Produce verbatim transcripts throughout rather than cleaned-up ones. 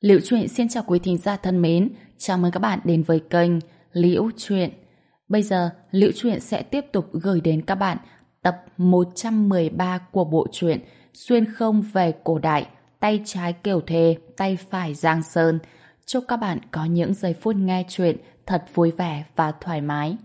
Liễu Chuyện xin chào quý thính giả thân mến, chào mừng các bạn đến với kênh Liễu Chuyện. Bây giờ, Liễu Chuyện sẽ tiếp tục gửi đến các bạn tập một trăm mười ba của bộ truyện Xuyên không về cổ đại, tay trái Kiều Thề, tay phải Giang Sơn. Chúc các bạn có những giây phút nghe chuyện thật vui vẻ và thoải mái.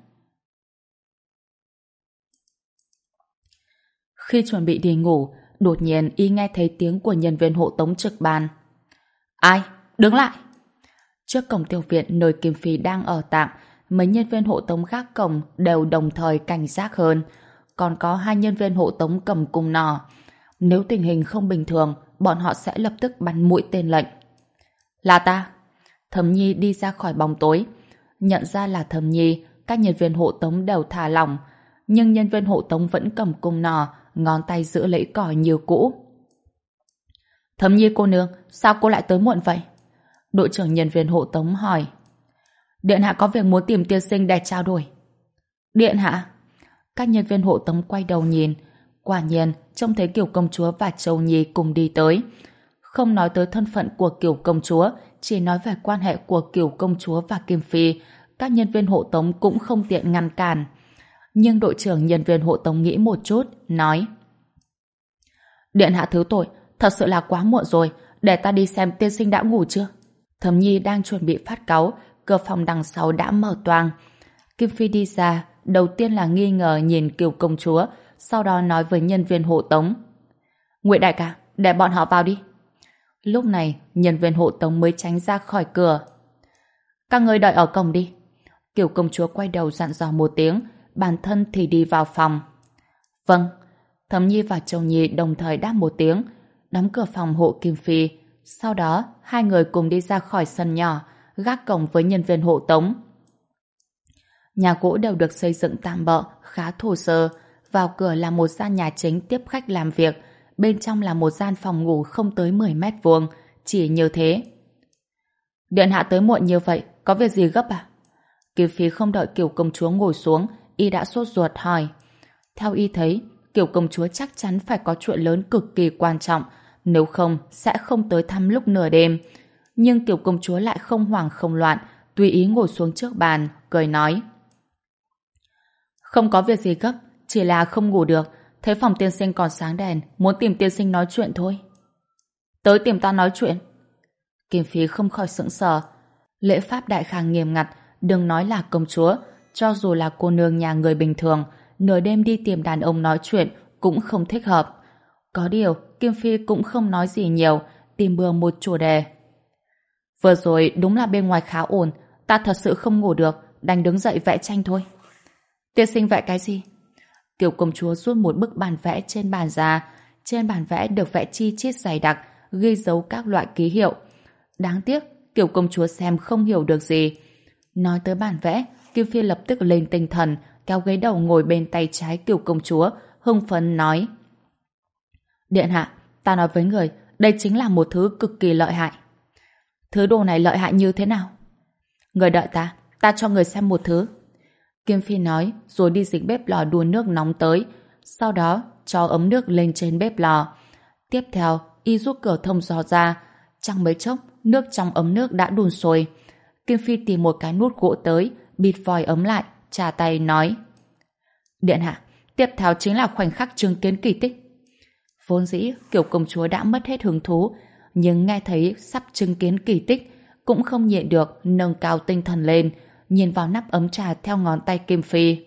Khi chuẩn bị đi ngủ, đột nhiên y nghe thấy tiếng của nhân viên hộ tống trực ban. Ai? Đứng lại! Trước cổng tiểu viện nơi Kim Phi đang ở tạm, mấy nhân viên hộ tống gác cổng đều đồng thời cảnh giác hơn. Còn có hai nhân viên hộ tống cầm cung nỏ. Nếu tình hình không bình thường, bọn họ sẽ lập tức bắn mũi tên lệnh. Là ta! Thẩm Nhi đi ra khỏi bóng tối. Nhận ra là Thẩm Nhi, các nhân viên hộ tống đều thả lỏng. Nhưng nhân viên hộ tống vẫn cầm cung nỏ, ngón tay giữ lấy còi như cũ. Thẩm Nhi cô nương, sao cô lại tới muộn vậy? Đội trưởng nhân viên hộ tống hỏi. Điện hạ có việc muốn tìm tiên sinh để trao đổi. Điện hạ? Các nhân viên hộ tống quay đầu nhìn. Quả nhiên, trông thấy Kiều công chúa và Châu Nhi cùng đi tới. Không nói tới thân phận của Kiều công chúa, chỉ nói về quan hệ của Kiều công chúa và Kim Phi. Các nhân viên hộ tống cũng không tiện ngăn cản. Nhưng đội trưởng nhân viên hộ tống nghĩ một chút, nói. Điện hạ thứ tội, thật sự là quá muộn rồi, để ta đi xem tiên sinh đã ngủ chưa. Thẩm Nhi đang chuẩn bị phát cáu, cửa phòng đằng sau đã mở toang. Kim Phi đi ra, đầu tiên là nghi ngờ nhìn Kiều công chúa, sau đó nói với nhân viên hộ tống. Ngụy đại ca, để bọn họ vào đi. Lúc này, nhân viên hộ tống mới tránh ra khỏi cửa. Các ngươi đợi ở cổng đi. Kiều công chúa quay đầu dặn dò một tiếng, bản thân thì đi vào phòng. Vâng. Thẩm Nhi và Châu Nhi đồng thời đáp một tiếng, đóng cửa phòng hộ Kim Phi. Sau đó, hai người cùng đi ra khỏi sân nhỏ, gác cổng với nhân viên hộ tống. Nhà gỗ đều được xây dựng tạm bợ, khá thô sơ. Vào cửa là một gian nhà chính tiếp khách làm việc, bên trong là một gian phòng ngủ không tới mười mét vuông, chỉ như thế. Điện hạ tới muộn như vậy, có việc gì gấp à? Kim Phi không đợi Kiều công chúa ngồi xuống, y đã sốt ruột hỏi. Theo y thấy, Kiều công chúa chắc chắn phải có chuyện lớn cực kỳ quan trọng, nếu không sẽ không tới thăm lúc nửa đêm. Nhưng Kiều công chúa lại không hoảng không loạn, tùy ý ngồi xuống trước bàn, cười nói. Không có việc gì gấp, chỉ là không ngủ được, thấy phòng tiên sinh còn sáng đèn, muốn tìm tiên sinh nói chuyện thôi. Tới tìm ta nói chuyện? Kim Phi không khỏi sững sờ. Lễ pháp đại khang nghiêm ngặt, đừng nói là công chúa, cho dù là cô nương nhà người bình thường, nửa đêm đi tìm đàn ông nói chuyện cũng không thích hợp. Có điều, Kim Phi cũng không nói gì nhiều, tìm bừa một chủ đề. Vừa rồi đúng là bên ngoài khá ổn, ta thật sự không ngủ được, đành đứng dậy vẽ tranh thôi. Tiên sinh vẽ cái gì? Kiều công chúa rút một bức bản vẽ trên bàn ra. Trên bản vẽ được vẽ chi chít dày đặc, ghi dấu các loại ký hiệu. Đáng tiếc, Kiều công chúa xem không hiểu được gì. Nói tới bản vẽ, Kim Phi lập tức lên tinh thần, kéo ghế đầu ngồi bên tay trái Kiều công chúa, hưng phấn nói. Điện hạ, ta nói với người, đây chính là một thứ cực kỳ lợi hại. Thứ đồ này lợi hại như thế nào? Người đợi ta, ta cho người xem một thứ. Kim Phi nói, rồi đi dịch bếp lò đun nước nóng tới, sau đó cho ấm nước lên trên bếp lò. Tiếp theo, y rút cửa thông gió ra, chẳng mấy chốc, nước trong ấm nước đã đun sôi. Kim Phi tìm một cái nút gỗ tới, bịt vòi ấm lại, trà tay nói. Điện hạ, tiếp theo chính là khoảnh khắc chứng kiến kỳ tích. Vốn dĩ, Kiều công chúa đã mất hết hứng thú, nhưng nghe thấy sắp chứng kiến kỳ tích, cũng không nhịn được nâng cao tinh thần lên, nhìn vào nắp ấm trà theo ngón tay Kim Phi.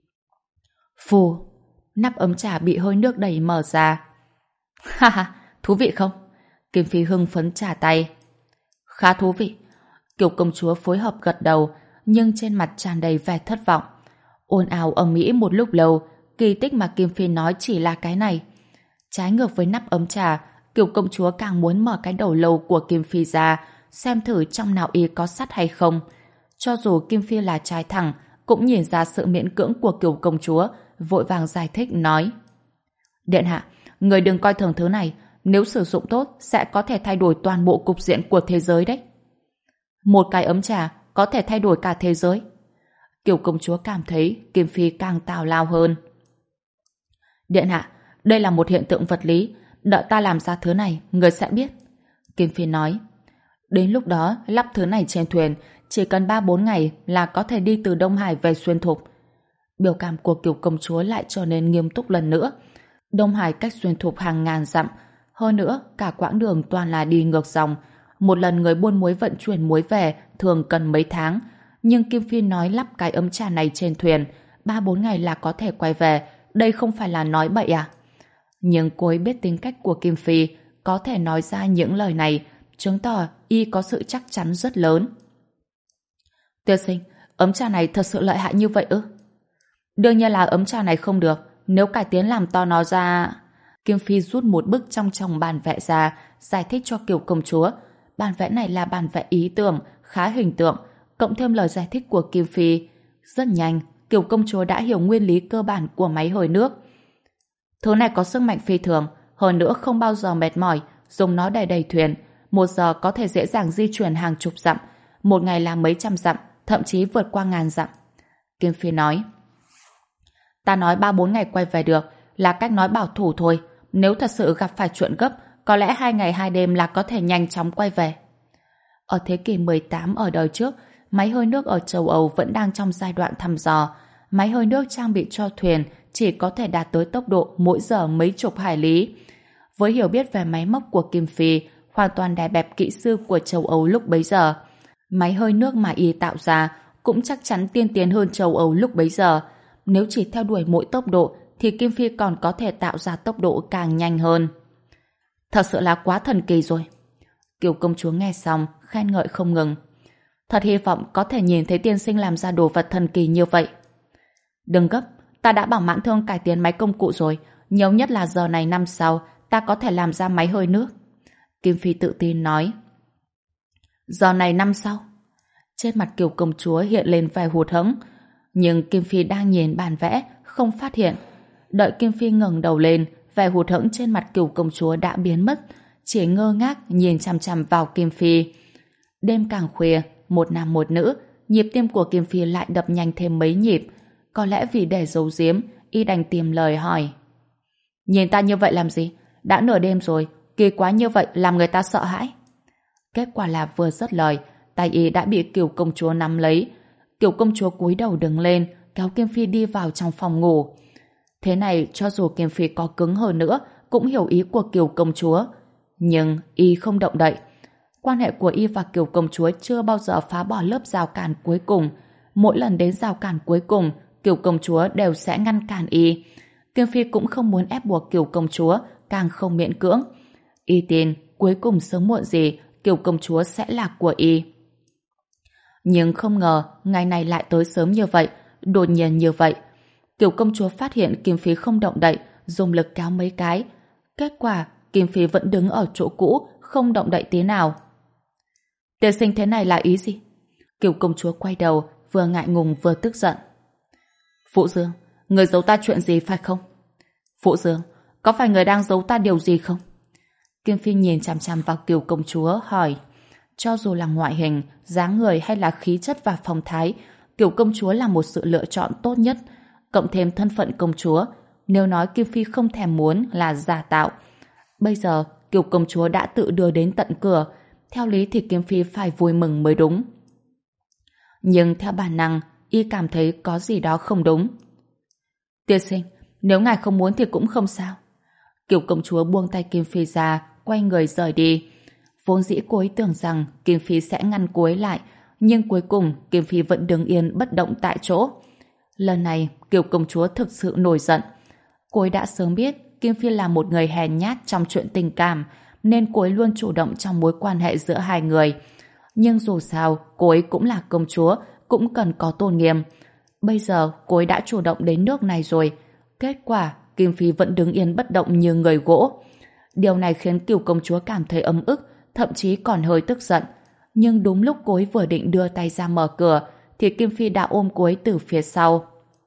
Phù, nắp ấm trà bị hơi nước đẩy mở ra. Ha ha, thú vị không? Kim Phi hưng phấn trả tay. Khá thú vị. Kiều công chúa phối hợp gật đầu, nhưng trên mặt tràn đầy vẻ thất vọng. Ồn ào ầm ĩ một lúc lâu, kỳ tích mà Kim Phi nói chỉ là cái này. Trái ngược với nắp ấm trà, Kiều công chúa càng muốn mở cái đầu lâu của Kim Phi ra, xem thử trong nào y có sắt hay không. Cho dù Kim Phi là trai thẳng, cũng nhìn ra sự miễn cưỡng của Kiều công chúa, vội vàng giải thích nói. Điện hạ, người đừng coi thường thứ này, nếu sử dụng tốt sẽ có thể thay đổi toàn bộ cục diện của thế giới đấy. Một cái ấm trà có thể thay đổi cả thế giới. Kiều công chúa cảm thấy Kim Phi càng tào lao hơn. Điện hạ, đây là một hiện tượng vật lý, đợi ta làm ra thứ này, người sẽ biết. Kim Phi nói. Đến lúc đó, lắp thứ này trên thuyền, chỉ cần ba bốn ngày là có thể đi từ Đông Hải về Xuyên Thục. Biểu cảm của Kiều công chúa lại trở nên nghiêm túc lần nữa. Đông Hải cách Xuyên Thục hàng ngàn dặm, hơn nữa cả quãng đường toàn là đi ngược dòng. Một lần người buôn muối vận chuyển muối về thường cần mấy tháng, nhưng Kim Phi nói lắp cái ấm trà này trên thuyền, ba bốn ngày là có thể quay về, đây không phải là nói bậy à? Nhưng cô ấy biết tính cách của Kim Phi, có thể nói ra những lời này, chứng tỏ y có sự chắc chắn rất lớn. Tiên sinh, ấm trà này thật sự lợi hại như vậy ư? Đương nhiên là ấm trà này không được, nếu cải tiến làm to nó ra... Kim Phi rút một bức trong trong bản vẽ ra, giải thích cho Kiều công chúa. Bản vẽ này là bản vẽ ý tưởng, khá hình tượng, cộng thêm lời giải thích của Kim Phi. Rất nhanh, Kiều công chúa đã hiểu nguyên lý cơ bản của máy hồi nước. Thứ này có sức mạnh phi thường, hơn nữa không bao giờ mệt mỏi, dùng nó để đẩy thuyền. Một giờ có thể dễ dàng di chuyển hàng chục dặm, một ngày là mấy trăm dặm, thậm chí vượt qua ngàn dặm. Kim Phi nói, ta nói ba bốn ngày quay về được, là cách nói bảo thủ thôi. Nếu thật sự gặp phải chuyện gấp, có lẽ hai ngày hai đêm là có thể nhanh chóng quay về. Ở thế kỷ mười tám ở đời trước, máy hơi nước ở châu Âu vẫn đang trong giai đoạn thăm dò. Máy hơi nước trang bị cho thuyền chỉ có thể đạt tới tốc độ mỗi giờ mấy chục hải lý. Với hiểu biết về máy móc của Kim Phi, hoàn toàn đè bẹp kỹ sư của châu Âu lúc bấy giờ, máy hơi nước mà y tạo ra cũng chắc chắn tiên tiến hơn châu Âu lúc bấy giờ. Nếu chỉ theo đuổi mỗi tốc độ thì Kim Phi còn có thể tạo ra tốc độ càng nhanh hơn. Thật sự là quá thần kỳ rồi. Kiều công chúa nghe xong khen ngợi không ngừng. Thật hy vọng có thể nhìn thấy tiên sinh làm ra đồ vật thần kỳ như vậy. Đừng gấp, ta đã bảo Mãn Thương cải tiến máy công cụ rồi, nhiều nhất là giờ này năm sau ta có thể làm ra máy hơi nước. Kim Phi tự tin nói. Giờ này năm sau? Trên mặt Kiều công chúa hiện lên vẻ hụt hẫng, nhưng Kim Phi đang nhìn bản vẽ không phát hiện. Đợi Kim Phi ngẩng đầu lên, vẻ hụt hẫng trên mặt Kiều công chúa đã biến mất, chỉ ngơ ngác nhìn chằm chằm vào Kim Phi. Đêm càng khuya, một nam một nữ, nhịp tim của Kim Phi lại đập nhanh thêm mấy nhịp. Có lẽ vì để giấu giếm, y đành tìm lời hỏi. Nhìn ta như vậy làm gì? Đã nửa đêm rồi, kỳ quá như vậy làm người ta sợ hãi. Kết quả là vừa dứt lời, tay y đã bị Kiều công chúa nắm lấy. Kiều công chúa cúi đầu đứng lên, kéo Kim Phi đi vào trong phòng ngủ. Thế này cho dù Kim Phi có cứng hơn nữa cũng hiểu ý của Kiều công chúa. Nhưng y không động đậy. Quan hệ của y và Kiều công chúa chưa bao giờ phá bỏ lớp rào cản cuối cùng. Mỗi lần đến rào cản cuối cùng, Kiều công chúa đều sẽ ngăn cản y. Kim Phi cũng không muốn ép buộc Kiều công chúa, càng không miễn cưỡng. Y tin cuối cùng sớm muộn gì Kiều công chúa sẽ là của y. Nhưng không ngờ ngày này lại tới sớm như vậy, đột nhiên như vậy. Kiều công chúa phát hiện Kim Phi không động đậy, dùng lực kéo mấy cái. Kết quả Kim Phi vẫn đứng ở chỗ cũ, không động đậy tí nào. Tiên sinh thế này là ý gì? Kiều công chúa quay đầu, vừa ngại ngùng vừa tức giận. Phụ Dương, người giấu ta chuyện gì phải không? Phụ Dương, có phải người đang giấu ta điều gì không? Kim Phi nhìn chằm chằm vào Kiều công chúa hỏi. Cho dù là ngoại hình, dáng người hay là khí chất và phong thái, Kiều công chúa là một sự lựa chọn tốt nhất. Cộng thêm thân phận công chúa, nếu nói Kim Phi không thèm muốn là giả tạo. Bây giờ Kiều công chúa đã tự đưa đến tận cửa, theo lý thì Kim Phi phải vui mừng mới đúng. Nhưng theo bản năng, y cảm thấy có gì đó không đúng. Tiên sinh, nếu ngài không muốn thì cũng không sao. Kiều công chúa buông tay Kim Phi ra, quay người rời đi. Vốn dĩ cô ấy tưởng rằng Kim Phi sẽ ngăn cô ấy lại, nhưng cuối cùng Kim Phi vẫn đứng yên bất động tại chỗ. Lần này Kiều công chúa thực sự nổi giận. Cô ấy đã sớm biết Kim Phi là một người hèn nhát trong chuyện tình cảm, nên cô ấy luôn chủ động trong mối quan hệ giữa hai người. Nhưng dù sao, cô ấy cũng là công chúa, cũng cần có tôn nghiêm. Bây giờ cô ấy đã chủ động đến nước này rồi. Kết quả, Kim Phi vẫn đứng yên bất động như người gỗ. Điều này khiến Kiều công chúa cảm thấy ấm ức, thậm chí còn hơi tức giận. Nhưng đúng lúc cô ấy vừa định đưa tay ra mở cửa, thì Kim Phi đã ôm cô ấy từ phía sau.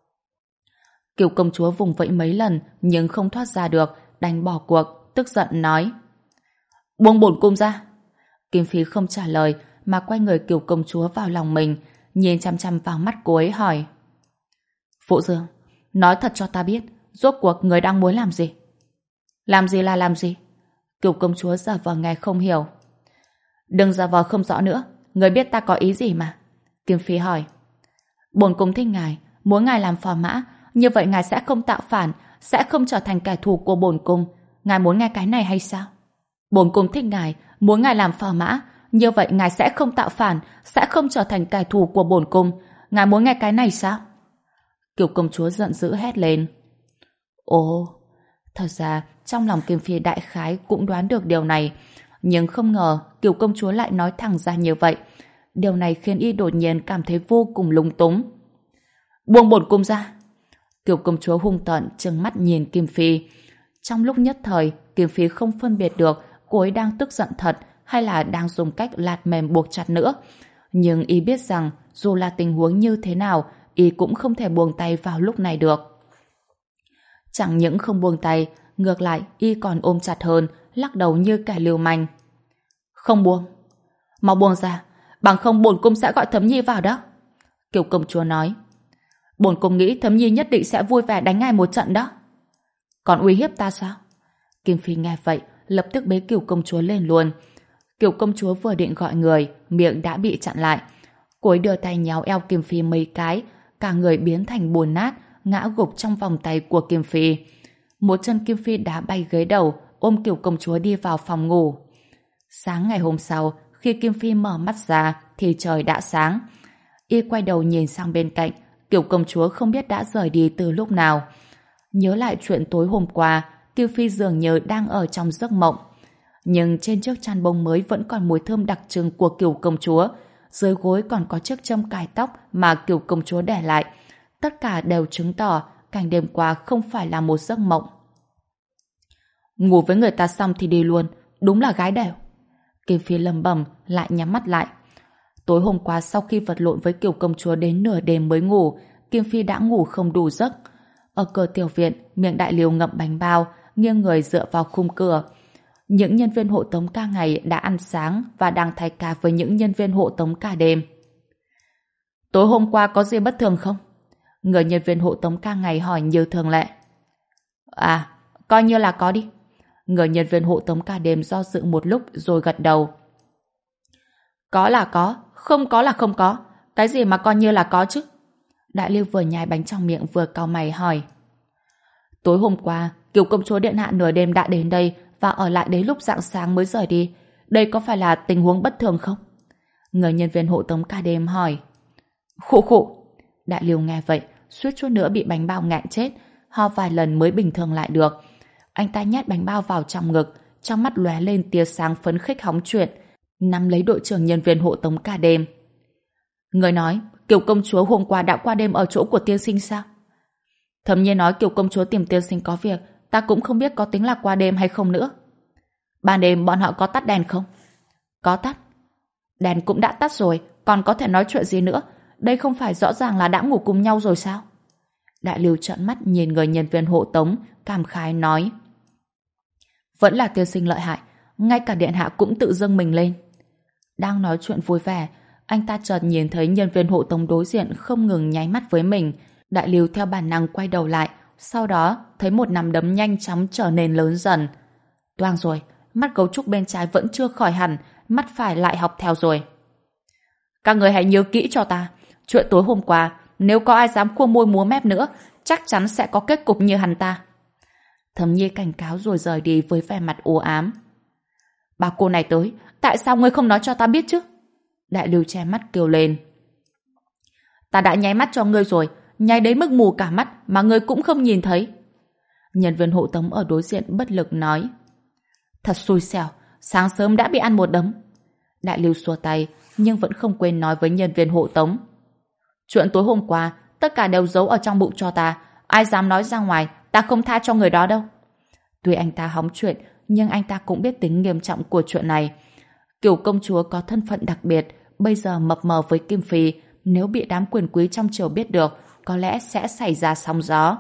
Kiều công chúa vùng vẫy mấy lần nhưng không thoát ra được, đành bỏ cuộc, tức giận nói. Buông bổn cung ra. Kim Phi không trả lời mà quay người Kiều công chúa vào lòng mình, nhìn chăm chăm vào mắt cô ấy hỏi. Phụ Dương, nói thật cho ta biết, rốt cuộc người đang muốn làm gì? Làm gì là làm gì? Kiều công chúa giả vờ nghe không hiểu. Đừng giả vờ không rõ nữa, người biết ta có ý gì mà. Kim Phi hỏi. Bổn cung thích ngài, muốn ngài làm phò mã, như vậy ngài sẽ không tạo phản, sẽ không trở thành kẻ thù của bổn cung. Ngài muốn nghe cái này hay sao? Bổn cung thích ngài, muốn ngài làm phò mã, như vậy ngài sẽ không tạo phản, sẽ không trở thành kẻ thù của bổn cung. Ngài muốn nghe cái này sao? Kiều công chúa giận dữ hét lên. Ồ, thật ra trong lòng Kim Phi đại khái cũng đoán được điều này, nhưng không ngờ Kiều công chúa lại nói thẳng ra như vậy. Điều này khiến y đột nhiên cảm thấy vô cùng lúng túng. Buông bổn cung ra! Kiều công chúa hung tợn trừng mắt nhìn Kim Phi. Trong lúc nhất thời, Kim Phi không phân biệt được cô ấy đang tức giận thật hay là đang dùng cách lạt mềm buộc chặt nữa. Nhưng y biết rằng dù là tình huống như thế nào, y cũng không thể buông tay vào lúc này được. Chẳng những không buông tay, ngược lại y còn ôm chặt hơn, lắc đầu như kẻ lưu manh. Không buông. Mau buông ra, bằng không bổn cung sẽ gọi Thấm Nhi vào đó. Kiều công chúa nói. Bổn cung nghĩ Thấm Nhi nhất định sẽ vui vẻ đánh ngài một trận đó. Còn uy hiếp ta sao? Kim Phi nghe vậy, lập tức bế Kiều công chúa lên luôn. Kiều công chúa vừa định gọi người, miệng đã bị chặn lại. Cô ấy đưa tay nhéo eo Kim Phi mấy cái, cả người biến thành bùn nát, ngã gục trong vòng tay của Kim Phi. Một chân Kim Phi đá bay ghế đầu, ôm Kiều công chúa đi vào phòng ngủ. Sáng ngày hôm sau, khi Kim Phi mở mắt ra, thì trời đã sáng. Y quay đầu nhìn sang bên cạnh, Kiều công chúa không biết đã rời đi từ lúc nào. Nhớ lại chuyện tối hôm qua, Kim Phi dường như đang ở trong giấc mộng. Nhưng trên chiếc chăn bông mới vẫn còn mùi thơm đặc trưng của Kiều công chúa. Dưới gối còn có chiếc châm cài tóc mà Kiều công chúa để lại. Tất cả đều chứng tỏ cảnh đêm qua không phải là một giấc mộng. Ngủ với người ta xong thì đi luôn, đúng là gái đẻo. Kim Phi lẩm bẩm lại nhắm mắt lại. Tối hôm qua sau khi vật lộn với Kiều công chúa đến nửa đêm mới ngủ, Kim Phi đã ngủ không đủ giấc. Ở cửa tiểu viện, miệng Đại Liêu ngậm bánh bao, nghiêng người dựa vào khung cửa. Những nhân viên hộ tống ca ngày đã ăn sáng và đang thay ca với những nhân viên hộ tống cả đêm. Tối hôm qua có gì bất thường không? Người nhân viên hộ tống ca ngày hỏi như thường lệ. À, coi như là có đi. Người nhân viên hộ tống ca đêm do dự một lúc rồi gật đầu. Có là có, không có là không có. Cái gì mà coi như là có chứ? Đại Liêu vừa nhai bánh trong miệng vừa cau mày hỏi. Tối hôm qua, Kiều công chúa điện hạ nửa đêm đã đến đây và ở lại đến lúc rạng sáng mới rời đi. Đây có phải là tình huống bất thường không? Người nhân viên hộ tống ca đêm hỏi. Khụ khụ. Đại Liêu nghe vậy, suýt chút nữa bị bánh bao nghẹn chết, ho vài lần mới bình thường lại được. Anh ta nhét bánh bao vào trong ngực, trong mắt lóe lên tia sáng phấn khích hóng chuyện, nắm lấy đội trưởng nhân viên hộ tống ca đêm. Người nói, Kiều công chúa hôm qua đã qua đêm ở chỗ của tiên sinh sao? Thẩm Nhiên nói Kiều công chúa tìm tiên sinh có việc, ta cũng không biết có tính là qua đêm hay không nữa. Ban đêm bọn họ có tắt đèn không? Có tắt. Đèn cũng đã tắt rồi, còn có thể nói chuyện gì nữa? Đây không phải rõ ràng là đã ngủ cùng nhau rồi sao? Đại Lưu trợn mắt nhìn người nhân viên hộ tống, cảm khái nói. Vẫn là tiên sinh lợi hại, ngay cả điện hạ cũng tự dâng mình lên. Đang nói chuyện vui vẻ, anh ta chợt nhìn thấy nhân viên hộ tống đối diện không ngừng nháy mắt với mình. Đại Lưu theo bản năng quay đầu lại, sau đó thấy một nắm đấm nhanh chóng trở nên lớn dần. Toang rồi, mắt gấu trúc bên trái vẫn chưa khỏi hẳn, mắt phải lại học theo rồi. Các người hãy nhớ kỹ cho ta, chuyện tối hôm qua, nếu có ai dám khua môi múa mép nữa, chắc chắn sẽ có kết cục như hắn ta. Thẩm Nhi cảnh cáo rồi rời đi với vẻ mặt u ám. Bà cô này tới, tại sao ngươi không nói cho ta biết chứ? Đại Lưu che mắt kêu lên. Ta đã nháy mắt cho ngươi rồi, nháy đến mức mù cả mắt mà ngươi cũng không nhìn thấy. Nhân viên hộ tống ở đối diện bất lực nói. Thật xui xẻo, sáng sớm đã bị ăn một đấm. Đại Lưu xua tay, nhưng vẫn không quên nói với nhân viên hộ tống. Chuyện tối hôm qua, tất cả đều giấu ở trong bụng cho ta. Ai dám nói ra ngoài, ta không tha cho người đó đâu. Tuy anh ta hóng chuyện, nhưng anh ta cũng biết tính nghiêm trọng của chuyện này. Kiều công chúa có thân phận đặc biệt, bây giờ mập mờ với Kim Phi, nếu bị đám quyền quý trong triều biết được, có lẽ sẽ xảy ra sóng gió.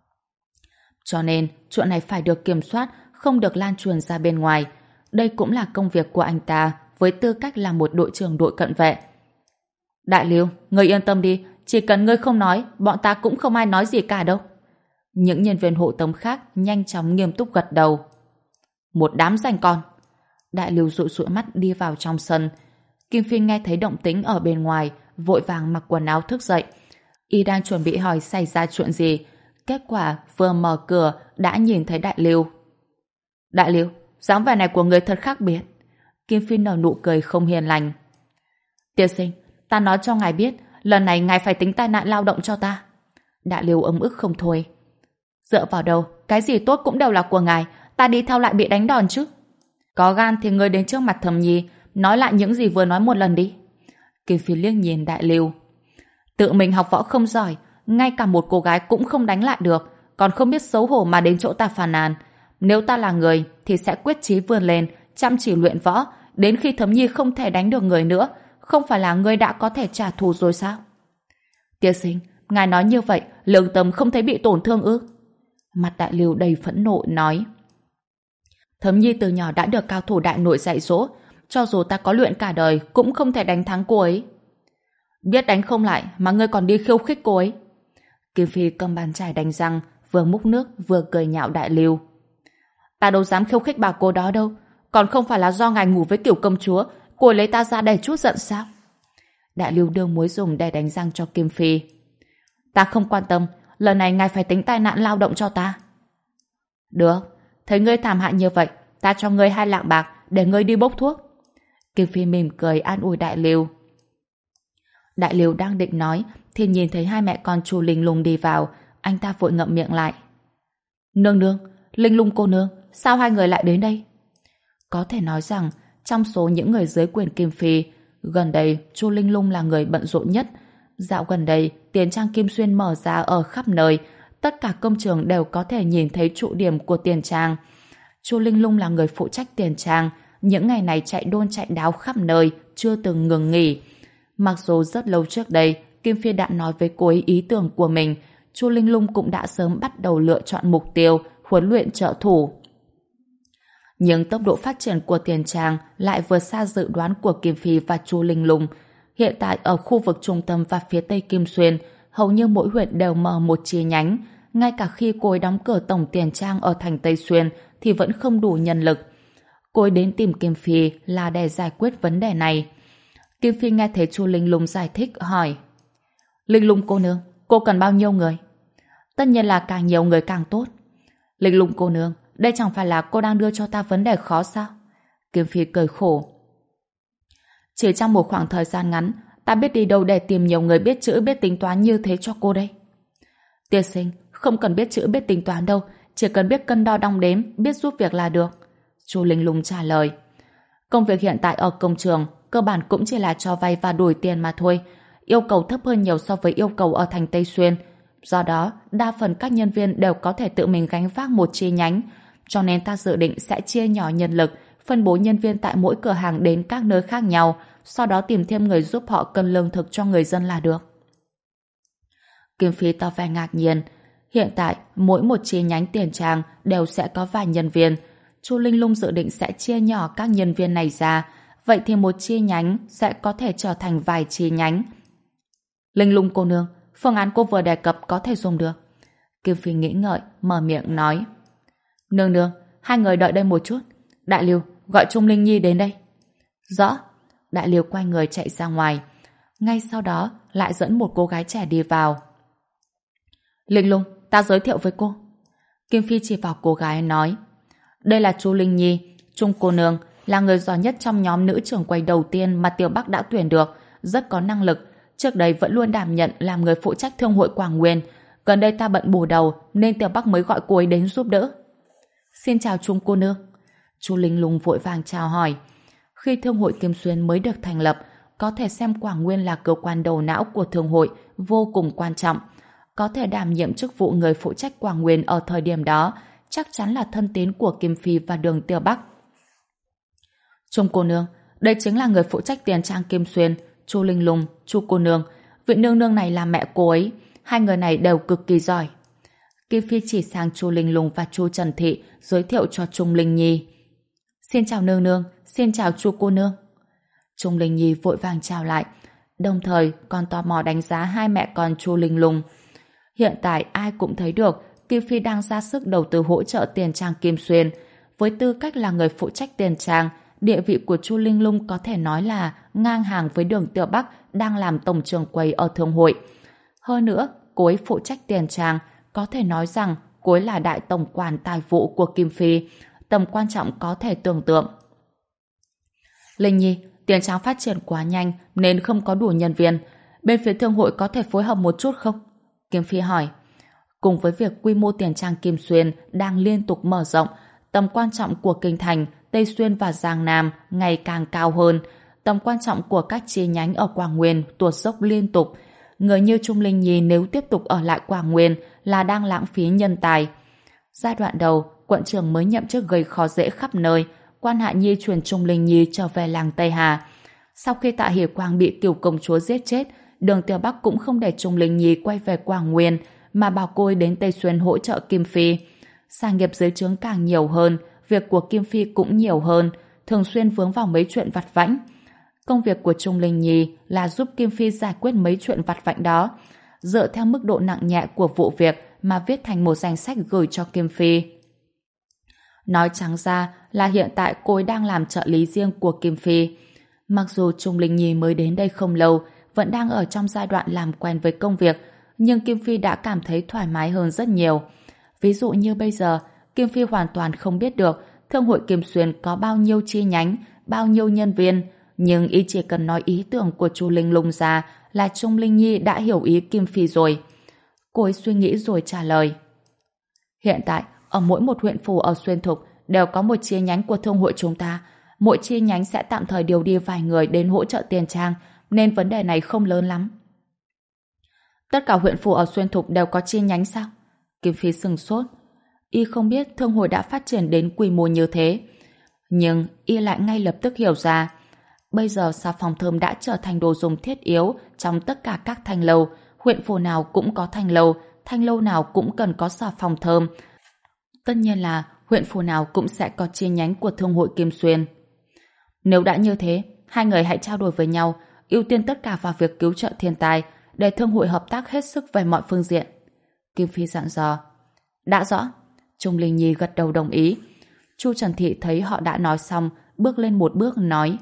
Cho nên, chuyện này phải được kiểm soát, không được lan truyền ra bên ngoài. Đây cũng là công việc của anh ta, với tư cách là một đội trưởng đội cận vệ. Đại Lưu, ngươi yên tâm đi, chỉ cần ngươi không nói, bọn ta cũng không ai nói gì cả đâu. Những nhân viên hộ tống khác nhanh chóng nghiêm túc gật đầu. Một đám danh con. Đại Lưu dụi dụi mắt đi vào trong sân. Kim Phi nghe thấy động tĩnh ở bên ngoài, vội vàng mặc quần áo thức dậy. Y đang chuẩn bị hỏi xảy ra chuyện gì. Kết quả vừa mở cửa đã nhìn thấy Đại Lưu. Đại Lưu, dáng vẻ này của người thật khác biệt. Kim Phi nở nụ cười không hiền lành. Tiên sinh, ta nói cho ngài biết, lần này ngài phải tính tai nạn lao động cho ta. Đại Lưu ấm ức không thôi. Dựa vào đâu, cái gì tốt cũng đều là của ngài, ta đi theo lại bị đánh đòn chứ. Có gan thì ngươi đến trước mặt Thẩm Nhi, nói lại những gì vừa nói một lần đi. Kim Phi liếc nhìn Đại Lưu. Tự mình học võ không giỏi, ngay cả một cô gái cũng không đánh lại được, còn không biết xấu hổ mà đến chỗ ta phàn nàn. Nếu ta là người thì sẽ quyết chí vươn lên, chăm chỉ luyện võ, đến khi Thẩm Nhi không thể đánh được người nữa, không phải là ngươi đã có thể trả thù rồi sao? Tiên sinh, ngài nói như vậy, lương tâm không thấy bị tổn thương ư? Mặt Đại Lưu đầy phẫn nộ nói. Thẩm Nhi từ nhỏ đã được cao thủ đại nội dạy dỗ, cho dù ta có luyện cả đời cũng không thể đánh thắng cô ấy. Biết đánh không lại mà ngươi còn đi khiêu khích cô ấy. Kim Phi cầm bàn chải đánh răng, vừa múc nước vừa cười nhạo Đại Lưu. Ta đâu dám khiêu khích bà cô đó đâu, còn không phải là do ngài ngủ với tiểu công chúa, cô ấy lấy ta ra để chút giận sao? Đại Lưu đưa muối dùng để đánh răng cho Kim Phi. Ta không quan tâm, lần này ngài phải tính tai nạn lao động cho ta. Được, thấy ngươi thảm hại như vậy, ta cho ngươi hai lạng bạc để ngươi đi bốc thuốc. Kim Phi mỉm cười an ủi Đại Lưu. Đại Lưu đang định nói thì nhìn thấy hai mẹ con Chu Linh Lung đi vào, anh ta vội ngậm miệng lại. Nương nương, Linh Lung cô nương, sao hai người lại đến đây? Có thể nói rằng trong số những người dưới quyền Kim Phi, gần đây Chu Linh Lung là người bận rộn nhất. Dạo gần đây, tiền trang Kim Xuyên mở ra ở khắp nơi, tất cả công trường đều có thể nhìn thấy trụ điểm của tiền trang. Chu Linh Lung là người phụ trách tiền trang, những ngày này chạy đôn chạy đáo khắp nơi, chưa từng ngừng nghỉ. Mặc dù rất lâu trước đây, Kim Phi đã nói với cô ấy ý tưởng của mình, Chu Linh Lung cũng đã sớm bắt đầu lựa chọn mục tiêu, huấn luyện trợ thủ. Nhưng tốc độ phát triển của tiền trang lại vượt xa dự đoán của Kim Phi và Chu Linh Lung. Hiện tại ở khu vực trung tâm và phía tây Kim Xuyên, hầu như mỗi huyện đều mở một chi nhánh. Ngay cả khi cô ấy đóng cửa tổng tiền trang ở thành Tây Xuyên thì vẫn không đủ nhân lực. Cô ấy đến tìm Kim Phi là để giải quyết vấn đề này. Kim Phi nghe thấy Chu Linh Lung giải thích hỏi. Linh Lung cô nương, cô cần bao nhiêu người? Tất nhiên là càng nhiều người càng tốt. Linh Lung cô nương, đây chẳng phải là cô đang đưa cho ta vấn đề khó sao? Kim Phi cười khổ. Chỉ trong một khoảng thời gian ngắn, ta biết đi đâu để tìm nhiều người biết chữ biết tính toán như thế cho cô đây. Tiên sinh, không cần biết chữ biết tính toán đâu, chỉ cần biết cân đo đong đếm, biết giúp việc là được. Chu Linh Lung trả lời. Công việc hiện tại ở công trường cơ bản cũng chỉ là cho vay và đổi tiền mà thôi, yêu cầu thấp hơn nhiều so với yêu cầu ở thành Tây Xuyên. Do đó, đa phần các nhân viên đều có thể tự mình gánh vác một chi nhánh, cho nên ta dự định sẽ chia nhỏ nhân lực, phân bố nhân viên tại mỗi cửa hàng đến các nơi khác nhau, sau đó tìm thêm người giúp họ cân lương thực cho người dân là được. Kim Phi tỏ vẻ ngạc nhiên. Hiện tại, mỗi một chi nhánh tiền trang đều sẽ có vài nhân viên. Chu Linh Lung dự định sẽ chia nhỏ các nhân viên này ra, vậy thì một chi nhánh sẽ có thể trở thành vài chi nhánh. Linh Lung cô nương, phương án cô vừa đề cập có thể dùng được. Kim Phi nghĩ ngợi, mở miệng nói. Nương nương, hai người đợi đây một chút. Đại Lưu, gọi Trung Linh Nhi đến đây. Rõ. Đại Lưu quay người chạy ra ngoài. Ngay sau đó, lại dẫn một cô gái trẻ đi vào. Linh Lung, ta giới thiệu với cô. Kim Phi chỉ vào cô gái nói. Đây là Chu Linh Nhi, Trung cô nương, là người giỏi nhất trong nhóm nữ trưởng quầy đầu tiên mà Tiểu Bắc đã tuyển được, rất có năng lực. Trước đây vẫn luôn đảm nhận làm người phụ trách thương hội Quảng Nguyên. Gần đây ta bận bù đầu nên Tiểu Bắc mới gọi cô ấy đến giúp đỡ. Xin chào Trung cô nương. Chu Linh Lung vội vàng chào hỏi. Khi thương hội Kim Xuyên mới được thành lập, có thể xem Quảng Nguyên là cơ quan đầu não của thương hội, vô cùng quan trọng. Có thể đảm nhiệm chức vụ người phụ trách Quảng Nguyên ở thời điểm đó, chắc chắn là thân tín của Kim Phi và Đường Tiểu Bắc. Trung cô nương, đây chính là người phụ trách tiền trang Kim Xuyên, Chu Linh Lung, Chu cô nương. Vị nương nương này là mẹ cô ấy, hai người này đều cực kỳ giỏi. Kim Phi chỉ sang Chu Linh Lung và Chu Trần Thị giới thiệu cho Trung Linh Nhi. Xin chào nương nương, xin chào Chu cô nương. Trung Linh Nhi vội vàng chào lại, đồng thời còn tò mò đánh giá hai mẹ con Chu Linh Lung. Hiện tại ai cũng thấy được Kim Phi đang ra sức đầu tư hỗ trợ tiền trang Kim Xuyên. Với tư cách là người phụ trách tiền trang, địa vị của Chu Linh Lung có thể nói là ngang hàng với Đường Tiểu Bắc đang làm tổng trưởng quầy ở thương hội. Hơn nữa, cô ấy phụ trách tiền trang, có thể nói rằng cô ấy là đại tổng quản tài vụ của Kim Phi, tầm quan trọng có thể tưởng tượng. Linh Nhi, tiền trang phát triển quá nhanh nên không có đủ nhân viên. Bên phía thương hội có thể phối hợp một chút không? Kim Phi hỏi. Cùng với việc quy mô tiền trang Kim Xuyên đang liên tục mở rộng, tầm quan trọng của Kinh Thành, Tây Xuyên và Giang Nam ngày càng cao hơn. Tầm quan trọng của các chi nhánh ở Quảng Nguyên tuột dốc liên tục. Người như Trung Linh Nhi nếu tiếp tục ở lại Quảng Nguyên là đang lãng phí nhân tài. Giai đoạn đầu, quận trưởng mới nhậm chức gây khó dễ khắp nơi. Quan Hạ Nhi chuyển Trung Linh Nhi trở về làng Tây Hà. Sau khi Tạ Hỷ Quang bị Kiều công chúa giết chết, Đường Tiểu Bắc cũng không để Trung Linh Nhi quay về Quảng Nguyên, mà bảo cô ấy đến Tây Xuyên hỗ trợ Kim Phi. Sản nghiệp dưới trướng càng nhiều hơn, việc của Kim Phi cũng nhiều hơn, thường xuyên vướng vào mấy chuyện vặt vãnh. Công việc của Trung Linh Nhi là giúp Kim Phi giải quyết mấy chuyện vặt vãnh đó, dựa theo mức độ nặng nhẹ của vụ việc mà viết thành một danh sách gửi cho Kim Phi. Nói trắng ra là hiện tại cô ấy đang làm trợ lý riêng của Kim Phi. Mặc dù Trung Linh Nhi mới đến đây không lâu, vẫn đang ở trong giai đoạn làm quen với công việc, nhưng Kim Phi đã cảm thấy thoải mái hơn rất nhiều. Ví dụ như bây giờ, Kim Phi hoàn toàn không biết được Thương hội Kim Xuyên có bao nhiêu chi nhánh, bao nhiêu nhân viên, nhưng y chỉ cần nói ý tưởng của Chu Linh Lung ra là Trung Linh Nhi đã hiểu ý Kim Phi rồi. Cô ấy suy nghĩ rồi trả lời. Hiện tại, ở mỗi một huyện phủ ở Xuyên Thục đều có một chi nhánh của thương hội chúng ta. Mỗi chi nhánh sẽ tạm thời điều đi vài người đến hỗ trợ tiền trang, nên vấn đề này không lớn lắm. Tất cả huyện phủ ở Xuyên Thục đều có chi nhánh sao? Kim Phi sừng sốt. Y không biết thương hội đã phát triển đến quy mô như thế. Nhưng y lại ngay lập tức hiểu ra. Bây giờ xà phòng thơm đã trở thành đồ dùng thiết yếu trong tất cả các thanh lâu. Huyện phủ nào cũng có thanh lâu, thanh lâu nào cũng cần có xà phòng thơm. Tất nhiên là huyện phủ nào cũng sẽ có chi nhánh của thương hội Kim Xuyên. Nếu đã như thế, hai người hãy trao đổi với nhau, ưu tiên tất cả vào việc cứu trợ thiên tai, để thương hội hợp tác hết sức về mọi phương diện. Kim Phi dặn dò. Đã rõ. Trung Linh Nhi gật đầu đồng ý. Chu Trần Thị thấy họ đã nói xong, bước lên một bước nói.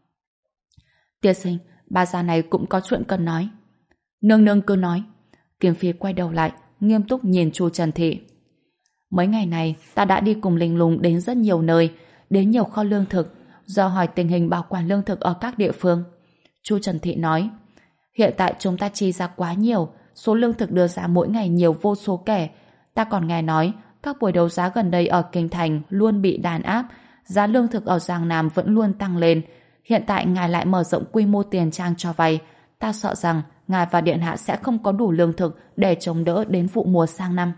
Tiên sinh, bà già này cũng có chuyện cần nói. Nương nương cứ nói. Kim Phi quay đầu lại, nghiêm túc nhìn Chu Trần Thị. Mấy ngày này, ta đã đi cùng Linh Lung đến rất nhiều nơi, đến nhiều kho lương thực, do hỏi tình hình bảo quản lương thực ở các địa phương. Chu Trần Thị nói. Hiện tại chúng ta chi ra quá nhiều, số lương thực đưa ra mỗi ngày nhiều vô số kể. Ta còn nghe nói, các buổi đấu giá gần đây ở Kinh Thành luôn bị đàn áp, giá lương thực ở Giang Nam vẫn luôn tăng lên. Hiện tại ngài lại mở rộng quy mô tiền trang cho vay. Ta sợ rằng ngài và điện hạ sẽ không có đủ lương thực để chống đỡ đến vụ mùa sang năm.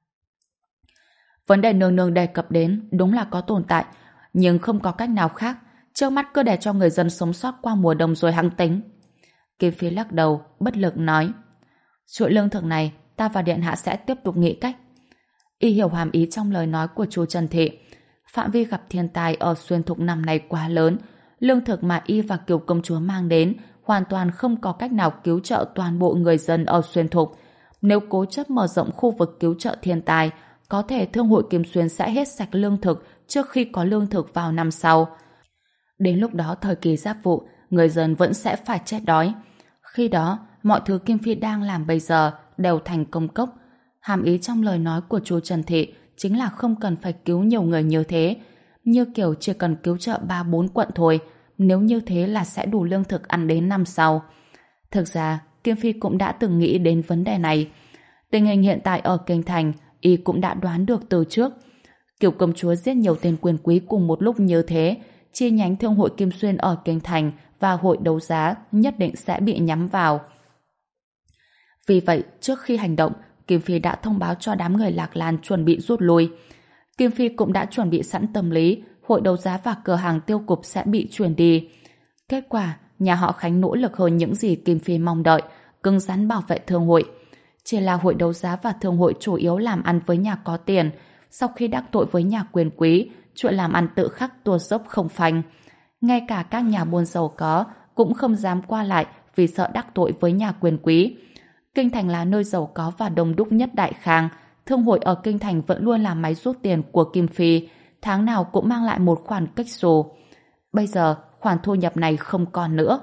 Vấn đề nương nương đề cập đến đúng là có tồn tại, nhưng không có cách nào khác. Trước mắt cứ để cho người dân sống sót qua mùa đông rồi hăng tính. Kim Phi lắc đầu, bất lực nói. Chuỗi lương thực này, ta và điện hạ sẽ tiếp tục nghĩ cách. Y hiểu hàm ý trong lời nói của chú Trần Thị. Phạm vi gặp thiên tai ở Xuyên Thục năm nay quá lớn. Lương thực mà Y và Kiều công chúa mang đến hoàn toàn không có cách nào cứu trợ toàn bộ người dân ở Xuyên Thục. Nếu cố chấp mở rộng khu vực cứu trợ thiên tai, có thể Thương hội Kim Xuyên sẽ hết sạch lương thực trước khi có lương thực vào năm sau. Đến lúc đó thời kỳ giáp vụ, người dân vẫn sẽ phải chết đói. Khi đó, mọi thứ Kim Phi đang làm bây giờ đều thành công cốc. Hàm ý trong lời nói của chú Trần Thị chính là không cần phải cứu nhiều người như thế. Như kiểu chỉ cần cứu trợ ba bốn quận thôi, nếu như thế là sẽ đủ lương thực ăn đến năm sau. Thực ra, Kim Phi cũng đã từng nghĩ đến vấn đề này. Tình hình hiện tại ở Kinh Thành, y cũng đã đoán được từ trước. Kiều công chúa giết nhiều tên quyền quý cùng một lúc như thế, chi nhánh Thương hội Kim Xuyên ở Kinh Thành và hội đấu giá nhất định sẽ bị nhắm vào. Vì vậy, trước khi hành động, Kim Phi đã thông báo cho đám người Lạc Lan chuẩn bị rút lui. Kim Phi cũng đã chuẩn bị sẵn tâm lý, hội đấu giá và cửa hàng tiêu cục sẽ bị chuyển đi. Kết quả, nhà họ Khánh nỗ lực hơn những gì Kim Phi mong đợi, cứng rắn bảo vệ thương hội. Chỉ là hội đấu giá và thương hội chủ yếu làm ăn với nhà có tiền, sau khi đắc tội với nhà quyền quý, chuyện làm ăn tự khắc tuột dốc không phanh. Ngay cả các nhà buôn giàu có cũng không dám qua lại vì sợ đắc tội với nhà quyền quý. Kinh Thành là nơi giàu có và đông đúc nhất Đại Khang. Thương hội ở Kinh Thành vẫn luôn là máy rút tiền của Kim Phi, tháng nào cũng mang lại một khoản kích xù. Bây giờ khoản thu nhập này không còn nữa.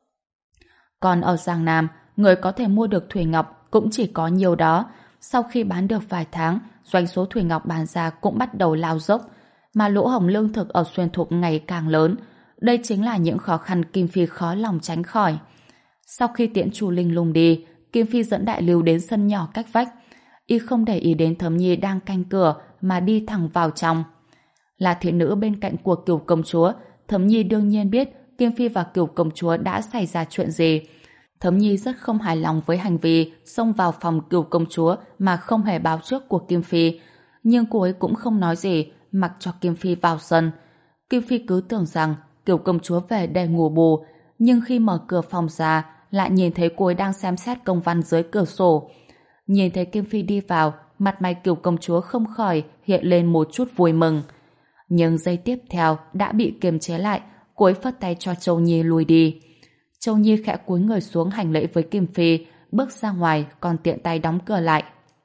Còn ở Giang Nam, người có thể mua được thủy ngọc cũng chỉ có nhiều đó. Sau khi bán được vài tháng, doanh số thủy ngọc bán ra cũng bắt đầu lao dốc, mà lỗ hổng lương thực ở Xuyên Thục ngày càng lớn. Đây chính là những khó khăn Kim Phi khó lòng tránh khỏi. Sau khi tiễn Chu Linh Lung đi, Kim Phi dẫn Đại Lưu đến sân nhỏ cách vách. Y không để ý đến Thấm Nhi đang canh cửa mà đi thẳng vào trong. Là thị nữ bên cạnh của Cửu công chúa, Thấm Nhi đương nhiên biết Kim Phi và Cửu công chúa đã xảy ra chuyện gì. Thấm Nhi rất không hài lòng với hành vi xông vào phòng Cửu công chúa mà không hề báo trước của Kim Phi, nhưng cô ấy cũng không nói gì, mặc cho Kim Phi vào sân. Kim Phi cứ tưởng rằng Cửu công chúa về để ngủ bù, nhưng khi mở cửa phòng ra lại nhìn thấy cô ấy đang xem xét công văn dưới cửa sổ. Nhìn thấy Kim Phi đi vào, mặt mày Cửu công chúa không khỏi hiện lên một chút vui mừng. Nhưng giây tiếp theo đã bị kiềm chế lại, cô ấy phất tay cho Châu Nhi lùi đi. Châu Nhi khẽ cúi người xuống hành lễ với Kim Phi, bước ra ngoài còn tiện tay đóng cửa lại.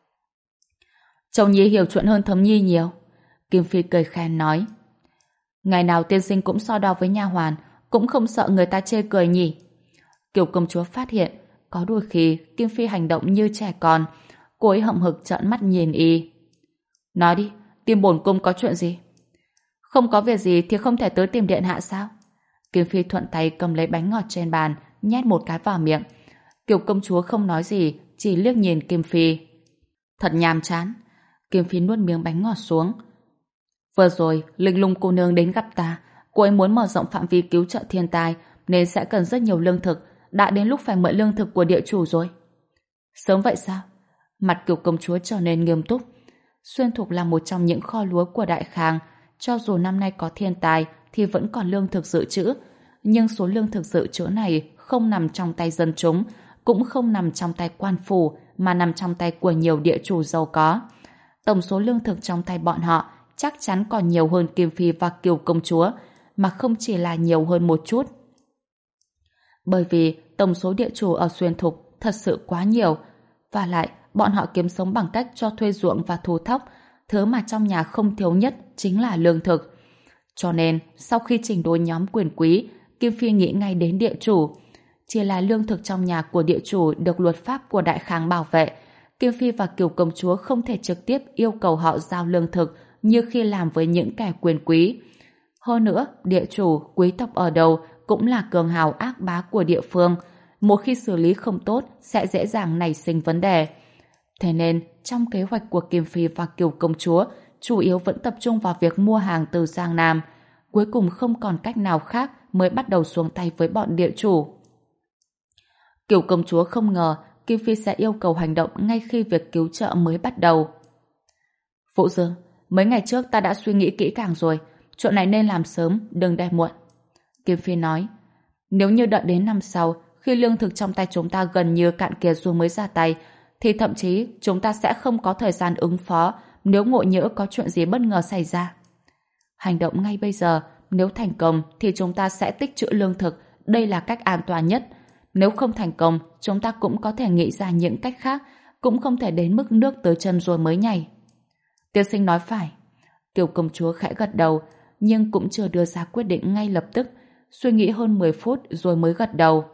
Châu Nhi hiểu chuyện hơn Thấm Nhi nhiều. Kim Phi cười khen nói. Ngày nào tiên sinh cũng so đo với nha hoàn, cũng không sợ người ta chê cười nhỉ? Kiều công chúa phát hiện, có đôi khi Kim Phi hành động như trẻ con. Cô ấy hậm hực trợn mắt nhìn y. Nói đi, tìm bổn cung có chuyện gì? Không có việc gì thì không thể tới tìm điện hạ sao? Kim Phi thuận tay cầm lấy bánh ngọt trên bàn, nhét một cái vào miệng. Kiều công chúa không nói gì, chỉ liếc nhìn Kim Phi. Thật nhàm chán. Kim Phi nuốt miếng bánh ngọt xuống. Vừa rồi, Linh Lung cô nương đến gặp ta. Cô ấy muốn mở rộng phạm vi cứu trợ thiên tai, nên sẽ cần rất nhiều lương thực. Đã đến lúc phải mượn lương thực của địa chủ rồi. Sớm vậy sao? Mặt Kiều công chúa trở nên nghiêm túc. Xuyên Thục là một trong những kho lúa của Đại Khang. Cho dù năm nay có thiên tai thì vẫn còn lương thực dự trữ. Nhưng số lương thực dự trữ này không nằm trong tay dân chúng, cũng không nằm trong tay quan phủ, mà nằm trong tay của nhiều địa chủ giàu có. Tổng số lương thực trong tay bọn họ chắc chắn còn nhiều hơn Kim Phi và Kiều công chúa, mà không chỉ là nhiều hơn một chút. Bởi vì tổng số địa chủ ở Xuyên Thục thật sự quá nhiều, và lại bọn họ kiếm sống bằng cách cho thuê ruộng và thu thóc, thứ mà trong nhà không thiếu nhất chính là lương thực. Cho nên, sau khi chỉnh đốn nhóm quyền quý, Kim Phi nghĩ ngay đến địa chủ. Chỉ là lương thực trong nhà của địa chủ được luật pháp của Đại Khang bảo vệ, Kim Phi và Kiều công chúa không thể trực tiếp yêu cầu họ giao lương thực như khi làm với những kẻ quyền quý. Hơn nữa, địa chủ, quý tộc ở đâu cũng là cường hào ác bá của địa phương. Một khi xử lý không tốt sẽ dễ dàng nảy sinh vấn đề. Thế nên, trong kế hoạch của Kim Phi và Kiều công chúa, chủ yếu vẫn tập trung vào việc mua hàng từ Giang Nam. Cuối cùng không còn cách nào khác mới bắt đầu xuống tay với bọn địa chủ. Kiều công chúa không ngờ Kim Phi sẽ yêu cầu hành động ngay khi việc cứu trợ mới bắt đầu. Vũ Dương, mấy ngày trước ta đã suy nghĩ kỹ càng rồi, chuyện này nên làm sớm, đừng để muộn. Kim Phi nói, nếu như đợi đến năm sau, khi lương thực trong tay chúng ta gần như cạn kiệt rồi mới ra tay, thì thậm chí chúng ta sẽ không có thời gian ứng phó nếu ngộ nhỡ có chuyện gì bất ngờ xảy ra. Hành động ngay bây giờ, nếu thành công thì chúng ta sẽ tích trữ lương thực, đây là cách an toàn nhất. Nếu không thành công, chúng ta cũng có thể nghĩ ra những cách khác, cũng không thể đến mức nước tới chân rồi mới nhảy. Tiên sinh nói phải. Kiều công chúa khẽ gật đầu, nhưng cũng chưa đưa ra quyết định ngay lập tức, suy nghĩ hơn mười phút rồi mới gật đầu.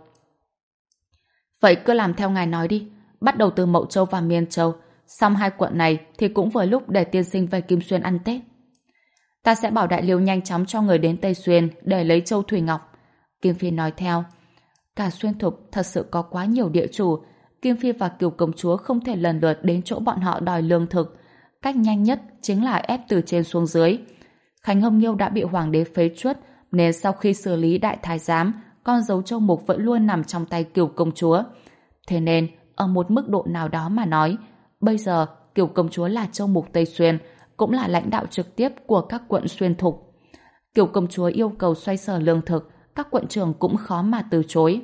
Vậy cứ làm theo ngài nói đi, bắt đầu từ Mậu Châu và Miên Châu, xong hai quận này thì cũng vừa lúc để tiên sinh về Kim Xuyên ăn Tết. Ta sẽ bảo Đại Liêu nhanh chóng cho người đến Tây Xuyên để lấy châu Thủy Ngọc. Kim Phi nói theo. Cả Xuyên Thục thật sự có quá nhiều địa chủ, Kim Phi và Kiều công chúa không thể lần lượt đến chỗ bọn họ đòi lương thực. Cách nhanh nhất chính là ép từ trên xuống dưới. Khánh Hồng Nghiêu đã bị hoàng đế phế truất, nên sau khi xử lý đại thái giám, con dấu châu mục vẫn luôn nằm trong tay Kiều công chúa. Thế nên, ở một mức độ nào đó mà nói, bây giờ Kiều công chúa là châu mục Tây Xuyên, cũng là lãnh đạo trực tiếp của các quận Xuyên Thục. Kiều công chúa yêu cầu xoay sở lương thực, các quận trưởng cũng khó mà từ chối.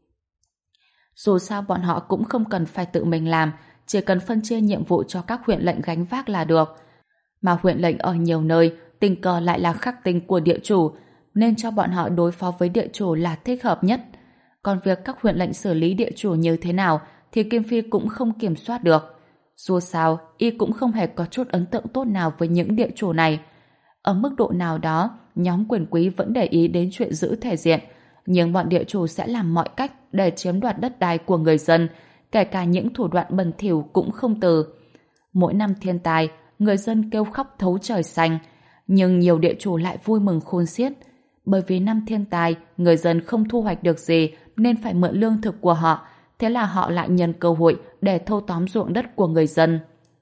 Dù sao bọn họ cũng không cần phải tự mình làm, chỉ cần phân chia nhiệm vụ cho các huyện lệnh gánh vác là được. Mà huyện lệnh ở nhiều nơi, tình cờ lại là khắc tinh của địa chủ, nên cho bọn họ đối phó với địa chủ là thích hợp nhất. Còn việc các huyện lệnh xử lý địa chủ như thế nào thì Kim Phi cũng không kiểm soát được. Dù sao, y cũng không hề có chút ấn tượng tốt nào với những địa chủ này. Ở mức độ nào đó, nhóm quyền quý vẫn để ý đến chuyện giữ thể diện, nhưng bọn địa chủ sẽ làm mọi cách để chiếm đoạt đất đai của người dân, kể cả những thủ đoạn bẩn thỉu cũng không từ. Mỗi năm thiên tai, người dân kêu khóc thấu trời xanh, nhưng nhiều địa chủ lại vui mừng khôn xiết. Bởi vì năm thiên tai, người dân không thu hoạch được gì nên phải mượn lương thực của họ, thế là họ lại nhân cơ hội để thâu tóm ruộng đất của người dân.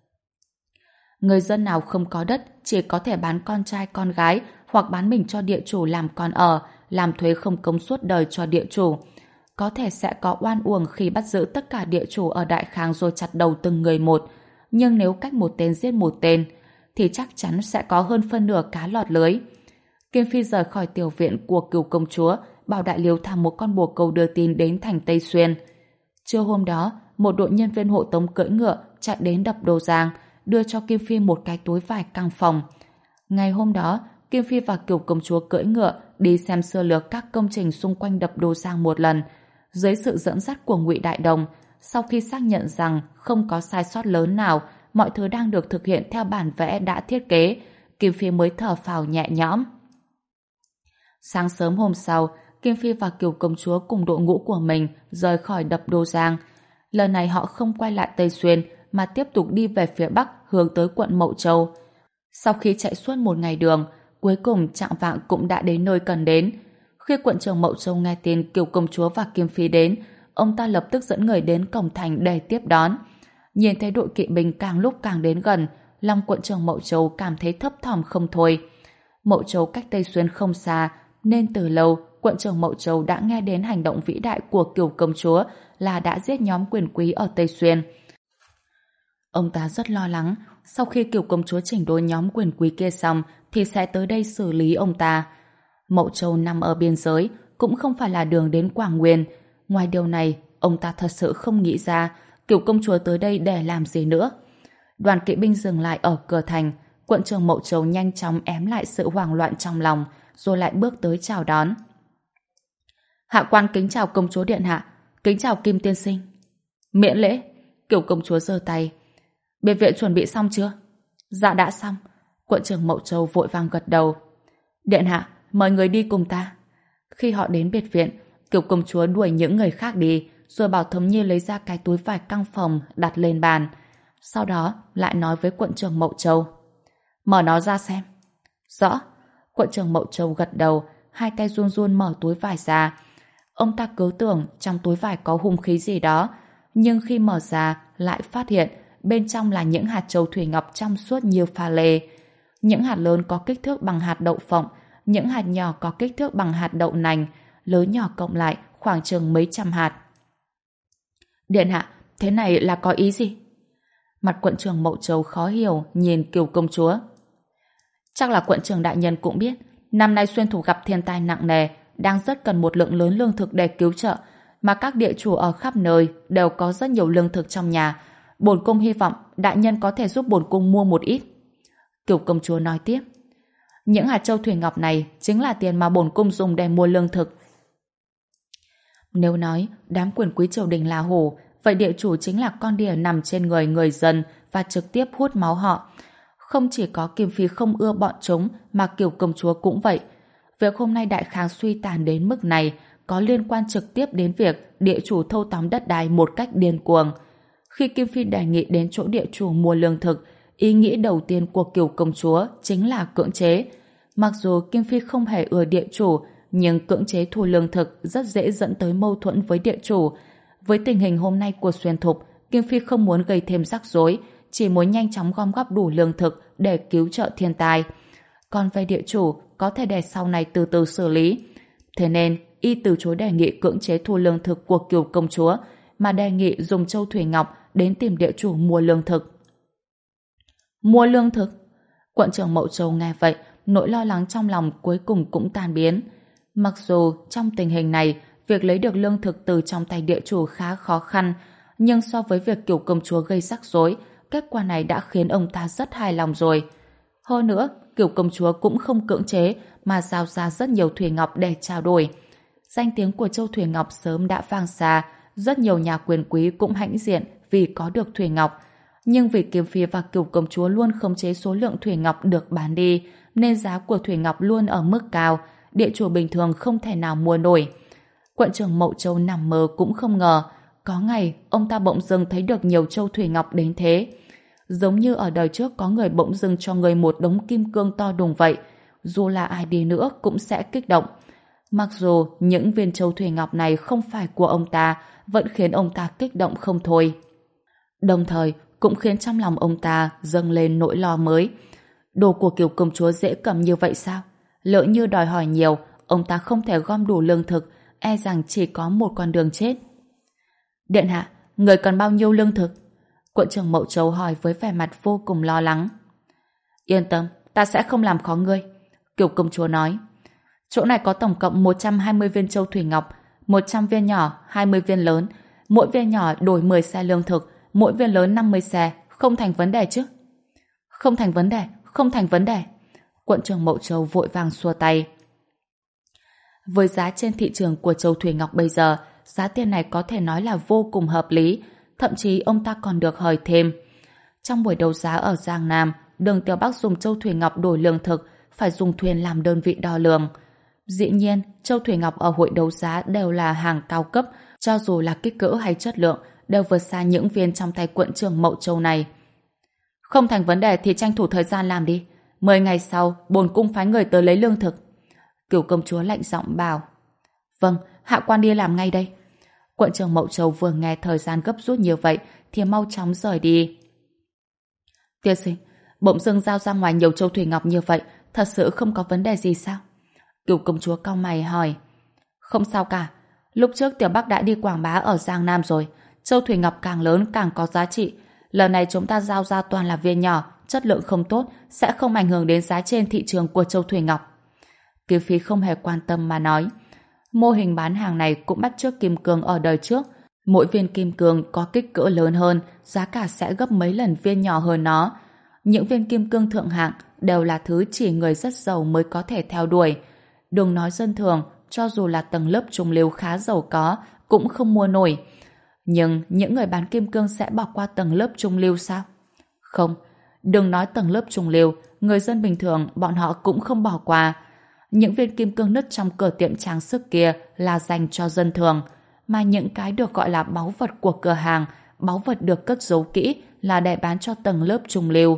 Người dân nào không có đất chỉ có thể bán con trai con gái hoặc bán mình cho địa chủ làm con ở, làm thuế không công suốt đời cho địa chủ. Có thể sẽ có oan uổng khi bắt giữ tất cả địa chủ ở Đại Khang rồi chặt đầu từng người một, nhưng nếu cách một tên giết một tên thì chắc chắn sẽ có hơn phân nửa cá lọt lưới. Kim Phi rời khỏi tiểu viện của Cửu công chúa, bảo Đại Liếu thả một con bồ câu đưa tin đến thành Tây Xuyên. Trưa hôm đó, một đội nhân viên hộ tống cưỡi ngựa chạy đến đập Đồ Giang, đưa cho Kim Phi một cái túi vải căng phòng. Ngày hôm đó, Kim Phi và Cửu công chúa cưỡi ngựa đi xem sơ lược các công trình xung quanh đập Đồ Giang một lần. Dưới sự dẫn dắt của Ngụy Đại Đồng, sau khi xác nhận rằng không có sai sót lớn nào, mọi thứ đang được thực hiện theo bản vẽ đã thiết kế, Kim Phi mới thở phào nhẹ nhõm. Sáng sớm hôm sau, Kim Phi và Cửu công chúa cùng đội ngũ của mình rời khỏi đập Đô Giang. Lần này họ không quay lại Tây Xuyên mà tiếp tục đi về phía Bắc hướng tới quận Mậu Châu. Sau khi chạy suốt một ngày đường, cuối cùng chạng vạng cũng đã đến nơi cần đến. Khi quận trưởng Mậu Châu nghe tin Cửu công chúa và Kim Phi đến, ông ta lập tức dẫn người đến cổng thành để tiếp đón. Nhìn thấy đội kỵ binh càng lúc càng đến gần, lòng quận trưởng Mậu Châu cảm thấy thấp thỏm không thôi. Mậu Châu cách Tây Xuyên không xa, nên từ lâu quận trưởng Mậu Châu đã nghe đến hành động vĩ đại của Cửu công chúa là đã giết nhóm quyền quý ở Tây Xuyên. Ông ta rất lo lắng, sau khi Cửu công chúa chỉnh đốn nhóm quyền quý kia xong thì sẽ tới đây xử lý ông ta. Mậu Châu nằm ở biên giới, cũng không phải là đường đến Quảng Nguyên. Ngoài điều này, ông ta thật sự không nghĩ ra Cửu công chúa tới đây để làm gì nữa. Đoàn kỵ binh dừng lại ở cửa thành, quận trưởng Mậu Châu nhanh chóng ém lại sự hoảng loạn trong lòng, rồi lại bước tới chào đón. Hạ quan kính chào công chúa điện hạ, kính chào Kim tiên sinh. Miễn lễ. Cửu công chúa giơ tay. Biệt viện chuẩn bị xong chưa? Dạ đã xong. Quận trưởng Mậu Châu vội vàng gật đầu. Điện hạ, mời người đi cùng ta. Khi họ đến biệt viện, Cửu công chúa đuổi những người khác đi, rồi bảo Thấm Nhi lấy ra cái túi vải căng phòng đặt lên bàn. Sau đó lại nói với quận trưởng Mậu Châu. Mở nó ra xem. Rõ. Quận trưởng Mậu Châu gật đầu, hai tay run run mở túi vải ra. Ông ta cứ tưởng trong túi vải có hung khí gì đó, nhưng khi mở ra lại phát hiện bên trong là những hạt châu thủy ngọc trong suốt như pha lê. Những hạt lớn có kích thước bằng hạt đậu phộng, những hạt nhỏ có kích thước bằng hạt đậu nành, lớn nhỏ cộng lại khoảng chừng mấy trăm hạt. Điện hạ, thế này là có ý gì? Mặt quận trưởng Mậu Châu khó hiểu nhìn Cửu công chúa. Chắc là quận trưởng đại nhân cũng biết, năm nay Xuyên Thủ gặp thiên tai nặng nề, đang rất cần một lượng lớn lương thực để cứu trợ, mà các địa chủ ở khắp nơi đều có rất nhiều lương thực trong nhà. Bổn cung hy vọng đại nhân có thể giúp bổn cung mua một ít. Cửu công chúa nói tiếp. Những hạt châu thủy ngọc này chính là tiền mà bổn cung dùng để mua lương thực. Nếu nói đám quyền quý triều đình là hổ, vậy địa chủ chính là con đỉa nằm trên người người dân và trực tiếp hút máu họ. Không chỉ có Kim Phi không ưa bọn chúng, mà Cửu công chúa cũng vậy. Việc hôm nay Đại Khang suy tàn đến mức này có liên quan trực tiếp đến việc địa chủ thâu tóm đất đai một cách điên cuồng. Khi Kim Phi đề nghị đến chỗ địa chủ mua lương thực, ý nghĩ đầu tiên của Cửu công chúa chính là cưỡng chế. Mặc dù Kim Phi không hề ưa địa chủ, nhưng cưỡng chế thu lương thực rất dễ dẫn tới mâu thuẫn với địa chủ. Với tình hình hôm nay của Xuyên Thục, Kim Phi không muốn gây thêm rắc rối, chỉ muốn nhanh chóng gom góp đủ lương thực để cứu trợ thiên tai. Còn về địa chủ, có thể để sau này từ từ xử lý. Thế nên, y từ chối đề nghị cưỡng chế thu lương thực của Cửu công chúa, mà đề nghị dùng châu thủy ngọc đến tìm địa chủ mua lương thực. Mua lương thực? Quận trưởng Mậu Châu nghe vậy, nỗi lo lắng trong lòng cuối cùng cũng tan biến. Mặc dù trong tình hình này, việc lấy được lương thực từ trong tay địa chủ khá khó khăn, nhưng so với việc Cửu công chúa gây rắc rối, kết quả này đã khiến ông ta rất hài lòng rồi. Hơn nữa, Cửu công chúa cũng không cưỡng chế mà giao ra rất nhiều thủy ngọc để trao đổi. Danh tiếng của châu thủy ngọc sớm đã vang xa, rất nhiều nhà quyền quý cũng hãnh diện vì có được thủy ngọc. Nhưng vì Kim Phi và Cửu công chúa luôn khống chế số lượng thủy ngọc được bán đi, nên giá của thủy ngọc luôn ở mức cao, địa chủ bình thường không thể nào mua nổi. Quận trưởng Mậu Châu nằm mơ cũng không ngờ, có ngày ông ta bỗng dưng thấy được nhiều châu thủy ngọc đến thế. Giống như ở đời trước có người bỗng dưng cho người một đống kim cương to đùng vậy, dù là ai đi nữa cũng sẽ kích động. Mặc dù những viên châu thủy ngọc này không phải của ông ta, vẫn khiến ông ta kích động không thôi. Đồng thời cũng khiến trong lòng ông ta dâng lên nỗi lo mới. Đồ của Kiều công chúa dễ cầm như vậy sao? Lỡ như đòi hỏi nhiều, ông ta không thể gom đủ lương thực, e rằng chỉ có một con đường chết. Điện hạ, người cần bao nhiêu lương thực? Quận trưởng Mậu Châu hỏi với vẻ mặt vô cùng lo lắng. Yên tâm, ta sẽ không làm khó ngươi. Kiều công chúa nói. Chỗ này có tổng cộng một trăm hai mươi viên châu thủy ngọc, một trăm viên nhỏ, hai mươi viên lớn. Mỗi viên nhỏ đổi mười xe lương thực, mỗi viên lớn năm mươi xe, không thành vấn đề chứ? Không thành vấn đề, không thành vấn đề. Quận trưởng Mậu Châu vội vàng xua tay. Với giá trên thị trường của châu thủy ngọc bây giờ, giá tiền này có thể nói là vô cùng hợp lý, thậm chí ông ta còn được hời thêm. Trong buổi đấu giá ở Giang Nam, Đường Tiểu Bắc dùng châu thủy ngọc đổi lương thực, phải dùng thuyền làm đơn vị đo lường. Dĩ nhiên, châu thủy ngọc ở hội đấu giá đều là hàng cao cấp, cho dù là kích cỡ hay chất lượng, đều vượt xa những viên trong tay quận trưởng Mậu Châu này. Không thành vấn đề thì tranh thủ thời gian làm đi. Mười ngày sau, bổn cung phái người tới lấy lương thực. Cửu công chúa lạnh giọng bảo. Vâng, hạ quan đi làm ngay đây. Quận trưởng Mậu Châu vừa nghe thời gian gấp rút như vậy thì mau chóng rời đi. Tiên sinh, bỗng dưng giao ra ngoài nhiều châu thủy ngọc như vậy, thật sự không có vấn đề gì sao? Cửu công chúa cau mày hỏi. Không sao cả, lúc trước Tiểu Bắc đã đi quảng bá ở Giang Nam rồi, châu thủy ngọc càng lớn càng có giá trị. Lần này chúng ta giao ra toàn là viên nhỏ, chất lượng không tốt, sẽ không ảnh hưởng đến giá trên thị trường của châu thủy ngọc. Kiều Phi không hề quan tâm mà nói. Mô hình bán hàng này cũng bắt chước kim cương ở đời trước. Mỗi viên kim cương có kích cỡ lớn hơn, giá cả sẽ gấp mấy lần viên nhỏ hơn nó. Những viên kim cương thượng hạng đều là thứ chỉ người rất giàu mới có thể theo đuổi. Đừng nói dân thường, cho dù là tầng lớp trung lưu khá giàu có, cũng không mua nổi. Nhưng những người bán kim cương sẽ bỏ qua tầng lớp trung lưu sao? Không, đừng nói tầng lớp trung lưu, người dân bình thường bọn họ cũng không bỏ qua. Những viên kim cương nứt trong cửa tiệm trang sức kia là dành cho dân thường, mà những cái được gọi là báu vật của cửa hàng, báu vật được cất giấu kỹ là để bán cho tầng lớp trung lưu.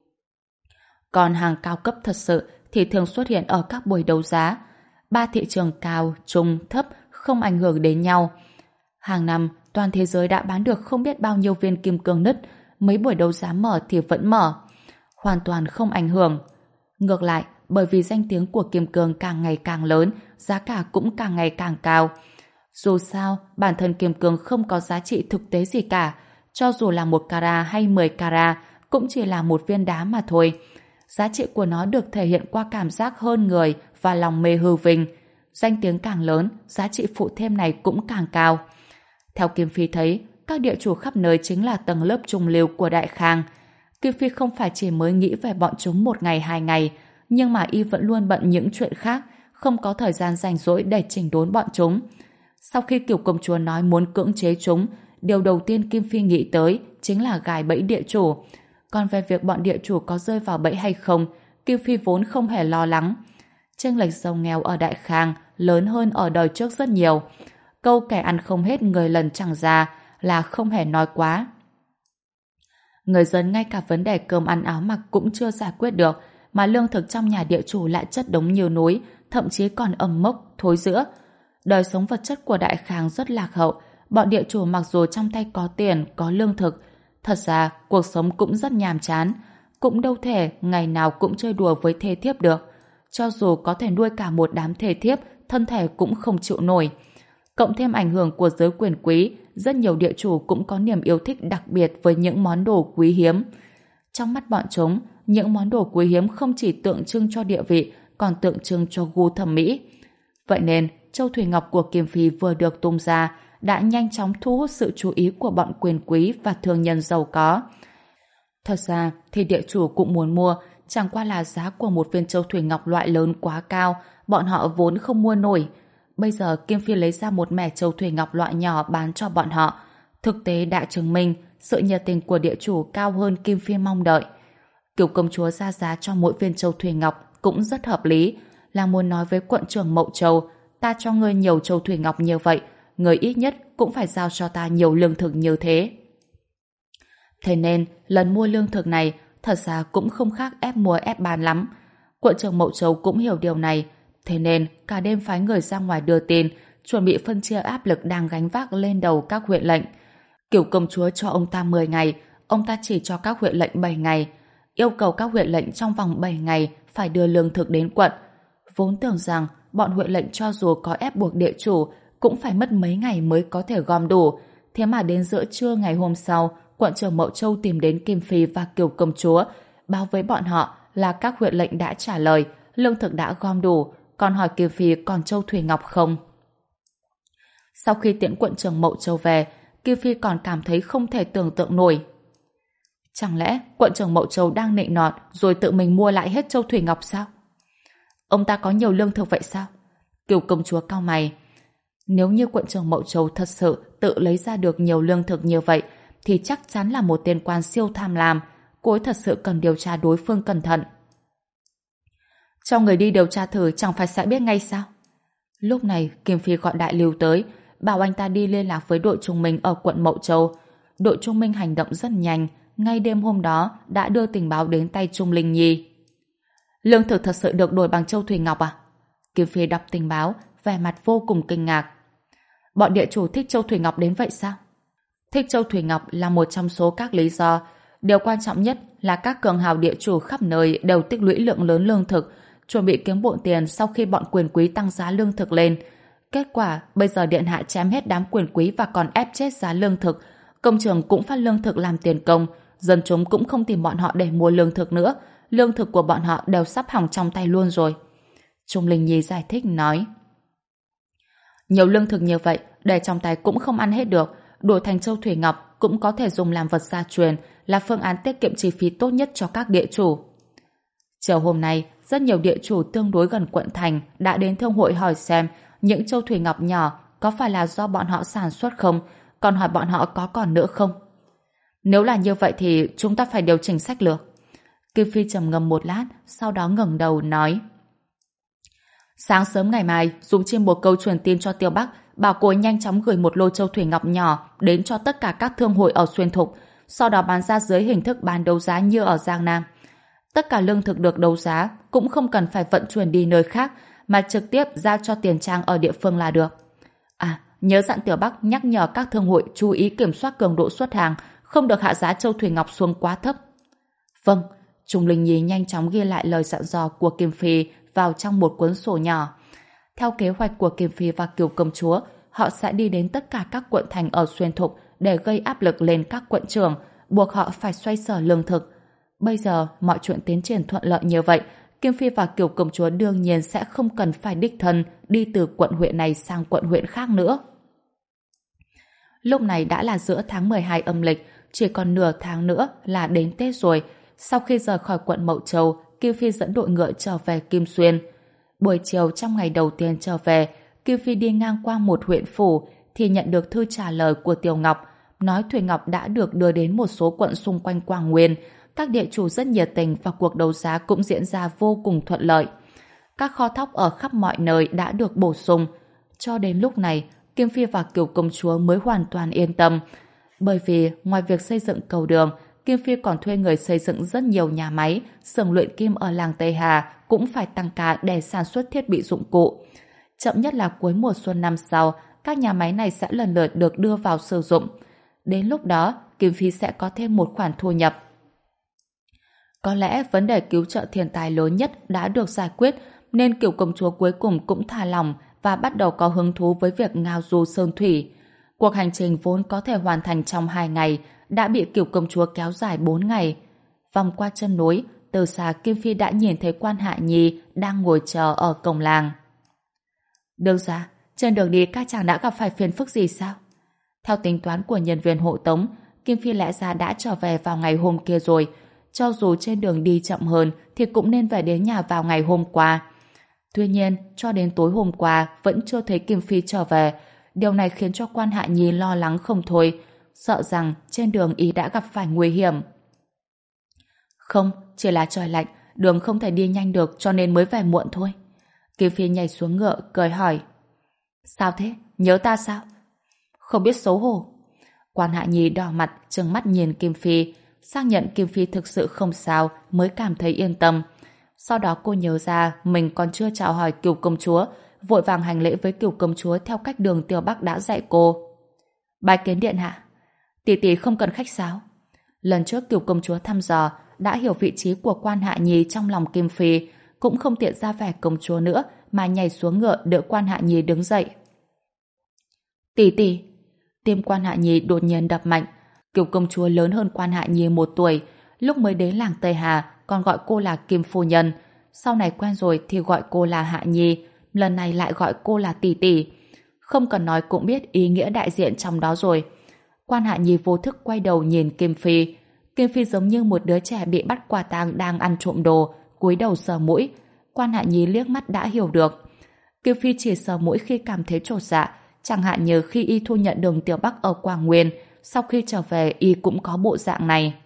Còn hàng cao cấp thật sự thì thường xuất hiện ở các buổi đấu giá. Ba thị trường cao, trung, thấp không ảnh hưởng đến nhau. Hàng năm, toàn thế giới đã bán được không biết bao nhiêu viên kim cương nứt, mấy buổi đấu giá mở thì vẫn mở. Hoàn toàn không ảnh hưởng. Ngược lại, bởi vì danh tiếng của kim cương càng ngày càng lớn, giá cả cũng càng ngày càng cao. Dù sao, bản thân kim cương không có giá trị thực tế gì cả, cho dù là một carat hay mười carat, cũng chỉ là một viên đá mà thôi. Giá trị của nó được thể hiện qua cảm giác hơn người và lòng mê hư vinh. Danh tiếng càng lớn, giá trị phụ thêm này cũng càng cao. Theo Kim Phi thấy, các địa chủ khắp nơi chính là tầng lớp trung lưu của Đại Khang. Kim Phi không phải chỉ mới nghĩ về bọn chúng một ngày hai ngày, nhưng mà y vẫn luôn bận những chuyện khác, không có thời gian rảnh rỗi để chỉnh đốn bọn chúng. Sau khi Kiều công chúa nói muốn cưỡng chế chúng, điều đầu tiên Kim Phi nghĩ tới chính là gài bẫy địa chủ. Còn về việc bọn địa chủ có rơi vào bẫy hay không, Kim Phi vốn không hề lo lắng. Chênh lệch giàu nghèo ở Đại Khang lớn hơn ở đời trước rất nhiều. Câu kẻ ăn không hết người lần chẳng ra là không hề nói quá. Người dân ngay cả vấn đề cơm ăn áo mặc cũng chưa giải quyết được, mà lương thực trong nhà địa chủ lại chất đống nhiều núi, thậm chí còn ẩm mốc, thối rữa. Đời sống vật chất của Đại Khang rất lạc hậu, bọn địa chủ mặc dù trong tay có tiền, có lương thực, thật ra cuộc sống cũng rất nhàm chán, cũng đâu thể ngày nào cũng chơi đùa với thê thiếp được. Cho dù có thể nuôi cả một đám thê thiếp, thân thể cũng không chịu nổi. Cộng thêm ảnh hưởng của giới quyền quý, rất nhiều địa chủ cũng có niềm yêu thích đặc biệt với những món đồ quý hiếm. Trong mắt bọn chúng, những món đồ quý hiếm không chỉ tượng trưng cho địa vị, còn tượng trưng cho gu thẩm mỹ. Vậy nên, châu thủy ngọc của Kim Phi vừa được tung ra, đã nhanh chóng thu hút sự chú ý của bọn quyền quý và thương nhân giàu có. Thật ra thì địa chủ cũng muốn mua, chẳng qua là giá của một viên châu thủy ngọc loại lớn quá cao, bọn họ vốn không mua nổi. Bây giờ Kim Phi lấy ra một mẻ châu thủy ngọc loại nhỏ bán cho bọn họ. Thực tế đã chứng minh sự nhiệt tình của địa chủ cao hơn Kim Phi mong đợi. Kiều công chúa ra giá cho mỗi viên châu thủy ngọc cũng rất hợp lý, là muốn nói với quận trưởng Mậu Châu, ta cho ngươi nhiều châu thủy ngọc như vậy, ngươi ít nhất cũng phải giao cho ta nhiều lương thực như thế. Thế nên, lần mua lương thực này thật ra cũng không khác ép mua ép bán lắm. Quận trưởng Mậu Châu cũng hiểu điều này, thế nên cả đêm phái người ra ngoài đưa tin, chuẩn bị phân chia áp lực đang gánh vác lên đầu các huyện lệnh. Kiểu công chúa cho ông ta mười ngày, ông ta chỉ cho các huyện lệnh bảy ngày, yêu cầu các huyện lệnh trong vòng bảy ngày phải đưa lương thực đến quận. Vốn tưởng rằng bọn huyện lệnh cho dù có ép buộc địa chủ cũng phải mất mấy ngày mới có thể gom đủ, thế mà đến giữa trưa ngày hôm sau, quận trưởng Mậu Châu tìm đến Kim Phi và Kiều công chúa, báo với bọn họ là các huyện lệnh đã trả lời, lương thực đã gom đủ, còn hỏi Kim Phi còn châu thủy ngọc không. Sau khi tiễn quận trưởng Mậu Châu về, Kim Phi còn cảm thấy không thể tưởng tượng nổi. Chẳng lẽ quận trưởng Mậu Châu đang nịnh nọt rồi tự mình mua lại hết châu thủy ngọc sao? Ông ta có nhiều lương thực vậy sao? Kiều công chúa cau mày. Nếu như quận trưởng Mậu Châu thật sự tự lấy ra được nhiều lương thực như vậy, thì chắc chắn là một tên quan siêu tham lam. Cô ấy thật sự cần điều tra đối phương cẩn thận. Cho người đi điều tra thử chẳng phải sẽ biết ngay sao? Lúc này Kim Phi gọi Đại Lưu tới, bảo anh ta đi liên lạc với đội trung minh ở quận Mậu Châu. Đội trung minh hành động rất nhanh, ngay đêm hôm đó đã đưa tình báo đến tay Trung Linh Nhi. Lương thực thật sự được đổi bằng châu thủy ngọc à? Kim Phi đọc tình báo, vẻ mặt vô cùng kinh ngạc. Bọn địa chủ thích châu thủy ngọc đến vậy sao? Thích châu thủy ngọc là một trong số các lý do. Điều quan trọng nhất là các cường hào địa chủ khắp nơi đều tích lũy lượng lớn lương thực, chuẩn bị kiếm bộn tiền sau khi bọn quyền quý tăng giá lương thực lên. Kết quả, bây giờ điện hạ chém hết đám quyền quý và còn ép chết giá lương thực. Công trường cũng phát lương thực làm tiền công, dân chúng cũng không tìm bọn họ để mua lương thực nữa. Lương thực của bọn họ đều sắp hỏng trong tay luôn rồi. Trung Linh Nhi giải thích nói. Nhiều lương thực như vậy, để trong tay cũng không ăn hết được. Đổi thành châu thủy ngọc cũng có thể dùng làm vật gia truyền, là phương án tiết kiệm chi phí tốt nhất cho các địa chủ. Chiều hôm nay, rất nhiều địa chủ tương đối gần quận thành đã đến thương hội hỏi xem những châu thủy ngọc nhỏ có phải là do bọn họ sản xuất không, còn hỏi bọn họ có còn nữa không. Nếu là như vậy thì chúng ta phải điều chỉnh sách lược. Kim Phi trầm ngâm một lát, sau đó ngẩng đầu nói. Sáng sớm ngày mai, dùng chim bồ câu truyền tin cho Tiêu Bắc, bảo cô ấy nhanh chóng gửi một lô châu thủy ngọc nhỏ đến cho tất cả các thương hội ở Xuyên Thục, sau đó bán ra dưới hình thức bán đấu giá như ở Giang Nam. Tất cả lương thực được đấu giá cũng không cần phải vận chuyển đi nơi khác, mà trực tiếp giao cho tiền trang ở địa phương là được. À, nhớ dặn Tiểu Bắc nhắc nhở các thương hội chú ý kiểm soát cường độ xuất hàng, không được hạ giá châu thủy ngọc xuống quá thấp. Vâng, Trung Linh Nhi nhanh chóng ghi lại lời dặn dò của Kim Phi vào trong một cuốn sổ nhỏ. Theo kế hoạch của Kim Phi và Kiều công chúa, họ sẽ đi đến tất cả các quận thành ở Xuyên Thục để gây áp lực lên các quận trưởng, buộc họ phải xoay sở lương thực. Bây giờ, mọi chuyện tiến triển thuận lợi như vậy, Kim Phi và Kiều công chúa đương nhiên sẽ không cần phải đích thân đi từ quận huyện này sang quận huyện khác nữa. Lúc này đã là giữa tháng mười hai âm lịch, chỉ còn nửa tháng nữa là đến Tết rồi. Sau khi rời khỏi quận Mậu Châu, Kim Phi dẫn đội ngựa trở về Kim Xuyên. Buổi chiều trong ngày đầu tiên trở về, Kim Phi đi ngang qua một huyện phủ thì nhận được thư trả lời của Tiểu Ngọc, nói thủy ngọc đã được đưa đến một số quận xung quanh Quảng Nguyên. Các địa chủ rất nhiệt tình và cuộc đấu giá cũng diễn ra vô cùng thuận lợi. Các kho thóc ở khắp mọi nơi đã được bổ sung. Cho đến lúc này, Kim Phi và Kiều công chúa mới hoàn toàn yên tâm. Bởi vì ngoài việc xây dựng cầu đường, Kim Phi còn thuê người xây dựng rất nhiều nhà máy, xưởng luyện kim ở làng Tây Hà cũng phải tăng ca để sản xuất thiết bị dụng cụ. Chậm nhất là cuối mùa xuân năm sau, các nhà máy này sẽ lần lượt được đưa vào sử dụng. Đến lúc đó, Kim Phi sẽ có thêm một khoản thu nhập. Có lẽ vấn đề cứu trợ thiên tai lớn nhất đã được giải quyết, nên Kiều công chúa cuối cùng cũng thả lòng và bắt đầu có hứng thú với việc ngao du sơn thủy. Cuộc hành trình vốn có thể hoàn thành trong hai ngày đã bị Kiều công chúa kéo dài bốn ngày. Vòng qua chân núi, từ xa Kim Phi đã nhìn thấy Quan Hạ Nhi đang ngồi chờ ở cổng làng. Đường ra, trên đường đi các chàng đã gặp phải phiền phức gì sao? Theo tính toán của nhân viên hộ tống, Kim Phi lẽ ra đã trở về vào ngày hôm kia rồi. Cho dù trên đường đi chậm hơn thì cũng nên về đến nhà vào ngày hôm qua. Tuy nhiên, cho đến tối hôm qua vẫn chưa thấy Kim Phi trở về. Điều này khiến cho Quan Hạ Nhi lo lắng không thôi, sợ rằng trên đường ý đã gặp phải nguy hiểm. Không, chỉ là trời lạnh, đường không thể đi nhanh được cho nên mới về muộn thôi. Kim Phi nhảy xuống ngựa, cười hỏi. Sao thế? Nhớ ta sao? Không biết xấu hổ. Quan Hạ Nhi đỏ mặt, trừng mắt nhìn Kim Phi, xác nhận Kim Phi thực sự không sao mới cảm thấy yên tâm. Sau đó cô nhớ ra mình còn chưa chào hỏi Cửu công chúa, vội vàng hành lễ với Cửu công chúa theo cách Đường Tiểu Bắc đã dạy cô. Bái kiến điện hạ. Tỷ tỷ không cần khách sáo. Lần trước Cửu công chúa thăm dò đã hiểu vị trí của Quan Hạ Nhi trong lòng Kim Phi, cũng không tiện ra vẻ công chúa nữa mà nhảy xuống ngựa đỡ Quan Hạ Nhi đứng dậy. Tỷ tỷ. Tim Quan Hạ Nhi đột nhiên đập mạnh. Cửu công chúa lớn hơn Quan Hạ Nhi một tuổi, lúc mới đến làng Tây Hà còn gọi cô là Kim phu nhân, sau này quen rồi thì gọi cô là Hạ Nhi, lần này lại gọi cô là tỷ tỷ. Không cần nói cũng biết ý nghĩa đại diện trong đó rồi. Quan Hạ Nhi vô thức quay đầu nhìn Kim Phi. Kim Phi giống như một đứa trẻ bị bắt quả tang đang ăn trộm đồ, cúi đầu sờ mũi. Quan Hạ Nhi liếc mắt đã hiểu được. Kim Phi chỉ sờ mũi khi cảm thấy chột dạ, chẳng hạn như khi y thu nhận Đường Tiểu Bắc ở Quảng Nguyên, sau khi trở về y cũng có bộ dạng này.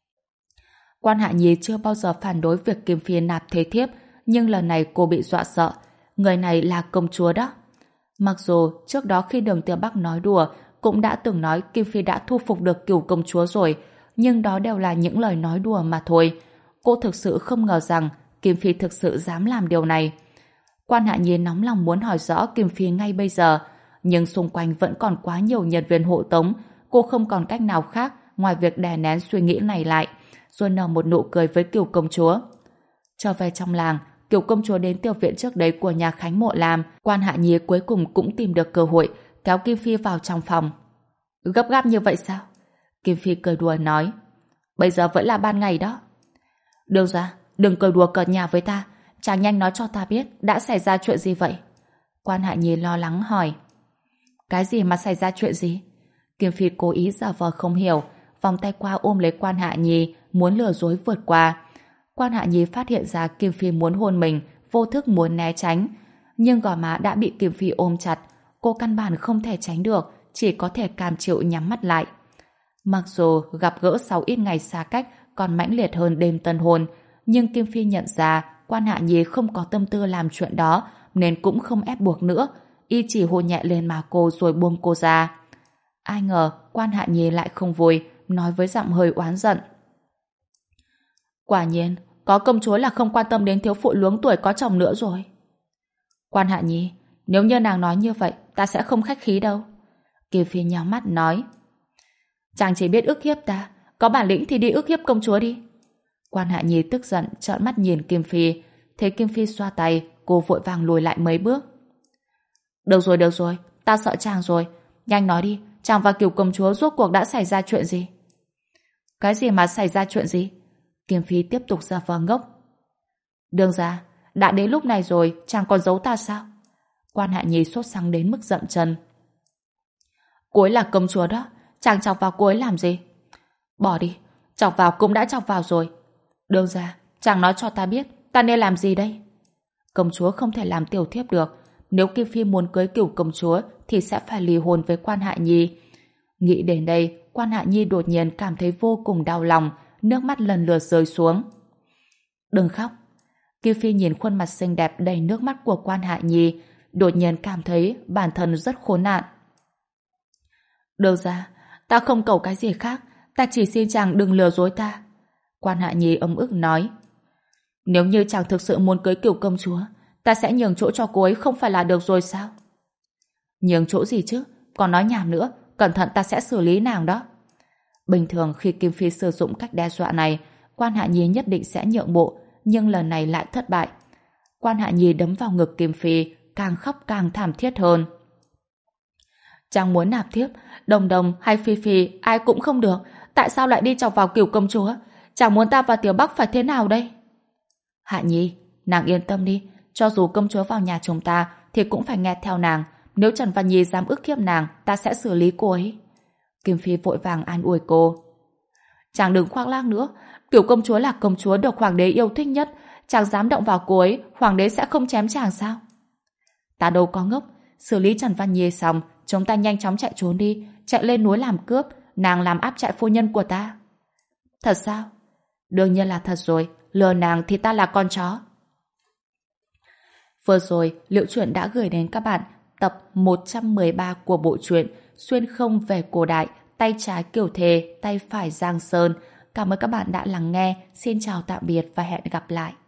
Quan Hạ Nhi chưa bao giờ phản đối việc Kim Phi nạp thế thiếp, nhưng lần này cô bị dọa sợ. Người này là công chúa đó. Mặc dù trước đó khi Đường Tiểu Bắc nói đùa cũng đã từng nói Kim Phi đã thu phục được Cửu công chúa rồi, nhưng đó đều là những lời nói đùa mà thôi. Cô thực sự không ngờ rằng Kim Phi thực sự dám làm điều này. Quan Hạ Nhi nóng lòng muốn hỏi rõ Kim Phi ngay bây giờ, nhưng xung quanh vẫn còn quá nhiều nhân viên hộ tống, cô không còn cách nào khác ngoài việc đè nén suy nghĩ này lại, rồi nở một nụ cười với Cửu công chúa. Trở về trong làng, Cửu công chúa đến tiểu viện trước đấy của nhà Khánh Mộ Lam. Quan Hạ Nhi cuối cùng cũng tìm được cơ hội kéo Kim Phi vào trong phòng. Gấp gáp như vậy sao? Kim Phi cười đùa nói. Bây giờ vẫn là ban ngày đó. Đương ra, đừng cười đùa cợt nhà với ta, chàng nhanh nói cho ta biết đã xảy ra chuyện gì vậy. Quan Hạ Nhi lo lắng hỏi. Cái gì mà xảy ra chuyện gì? Kim Phi cố ý giả vờ không hiểu, vòng tay qua ôm lấy Quan Hạ Nhi, muốn lừa dối vượt qua. Quan Hạ Nhi phát hiện ra Kim Phi muốn hôn mình, vô thức muốn né tránh, nhưng gò má đã bị Kim Phi ôm chặt, cô căn bản không thể tránh được, chỉ có thể cam chịu nhắm mắt lại. Mặc dù gặp gỡ sau ít ngày xa cách còn mãnh liệt hơn đêm tân hôn, nhưng Kim Phi nhận ra Quan Hạ Nhi không có tâm tư làm chuyện đó, nên cũng không ép buộc nữa, y chỉ hôn nhẹ lên má cô rồi buông cô ra. Ai ngờ Quan Hạ Nhi lại không vui, nói với giọng hơi oán giận. Quả nhiên, có công chúa là không quan tâm đến thiếu phụ luống tuổi có chồng nữa rồi. Quan Hạ Nhi, nếu như nàng nói như vậy, ta sẽ không khách khí đâu. Kim Phi nhắm mắt nói. Chàng chỉ biết ức hiếp ta, có bản lĩnh thì đi ức hiếp công chúa đi. Quan Hạ Nhi tức giận trợn mắt nhìn Kim Phi, thấy Kim Phi xoa tay, cô vội vàng lùi lại mấy bước. Được rồi, được rồi, ta sợ chàng rồi. Nhanh nói đi, chàng và Cửu công chúa rốt cuộc đã xảy ra chuyện gì? Cái gì mà xảy ra chuyện gì? Kim Phi tiếp tục giả vờ ngốc. Đương ra, đã đến lúc này rồi, chàng còn giấu ta sao? Quan Hạ Nhi sốt sắng đến mức dậm chân. Cô ấy là công chúa đó, chàng chọc vào cô ấy làm gì? Bỏ đi, chọc vào cũng đã chọc vào rồi. Đương ra, chàng nói cho ta biết, ta nên làm gì đây? Công chúa không thể làm tiểu thiếp được. Nếu Kim Phi muốn cưới Cửu công chúa thì sẽ phải ly hôn với Quan Hạ Nhi. Nghĩ đến đây, Quan Hạ Nhi đột nhiên cảm thấy vô cùng đau lòng, nước mắt lần lượt rơi xuống. Đừng khóc. Kim Phi nhìn khuôn mặt xinh đẹp đầy nước mắt của Quan Hạ Nhi, đột nhiên cảm thấy bản thân rất khốn nạn. Được ra, ta không cầu cái gì khác, ta chỉ xin chàng đừng lừa dối ta. Quan Hạ Nhi ấm ức nói. Nếu như chàng thực sự muốn cưới Cửu công chúa, ta sẽ nhường chỗ cho cô ấy không phải là được rồi sao? Nhường chỗ gì chứ, còn nói nhảm nữa, cẩn thận ta sẽ xử lý nàng đó. Bình thường khi Kim Phi sử dụng cách đe dọa này, Quan Hạ Nhi nhất định sẽ nhượng bộ, nhưng lần này lại thất bại. Quan Hạ Nhi đấm vào ngực Kim Phi, càng khóc càng thảm thiết hơn. Chàng muốn nạp thiếp, Đồng Đồng hay Phi Phi ai cũng không được, tại sao lại đi chọc vào Cửu công chúa? Chàng muốn ta và Tiểu Bắc phải thế nào đây? Hạ Nhi, nàng yên tâm đi, cho dù công chúa vào nhà chúng ta thì cũng phải nghe theo nàng, nếu Trần Văn Nhi dám ức hiếp nàng, ta sẽ xử lý cô ấy. Kim Phi vội vàng an ủi cô. Chàng đừng khoác lác nữa, Cửu công chúa là công chúa được hoàng đế yêu thích nhất, chàng dám động vào cô ấy, hoàng đế sẽ không chém chàng sao? Ta đâu có ngốc, xử lý Trần Văn Nhi xong, chúng ta nhanh chóng chạy trốn đi, chạy lên núi làm cướp, nàng làm áp trại phu nhân của ta. Thật sao? Đương nhiên là thật rồi, lừa nàng thì ta là con chó. Vừa rồi, Liễu Chuyện đã gửi đến các bạn tập một trăm mười ba của bộ truyện Xuyên không về cổ đại, tay trái Kiều Thề, tay phải Giang Sơn. Cảm ơn các bạn đã lắng nghe. Xin chào tạm biệt và hẹn gặp lại.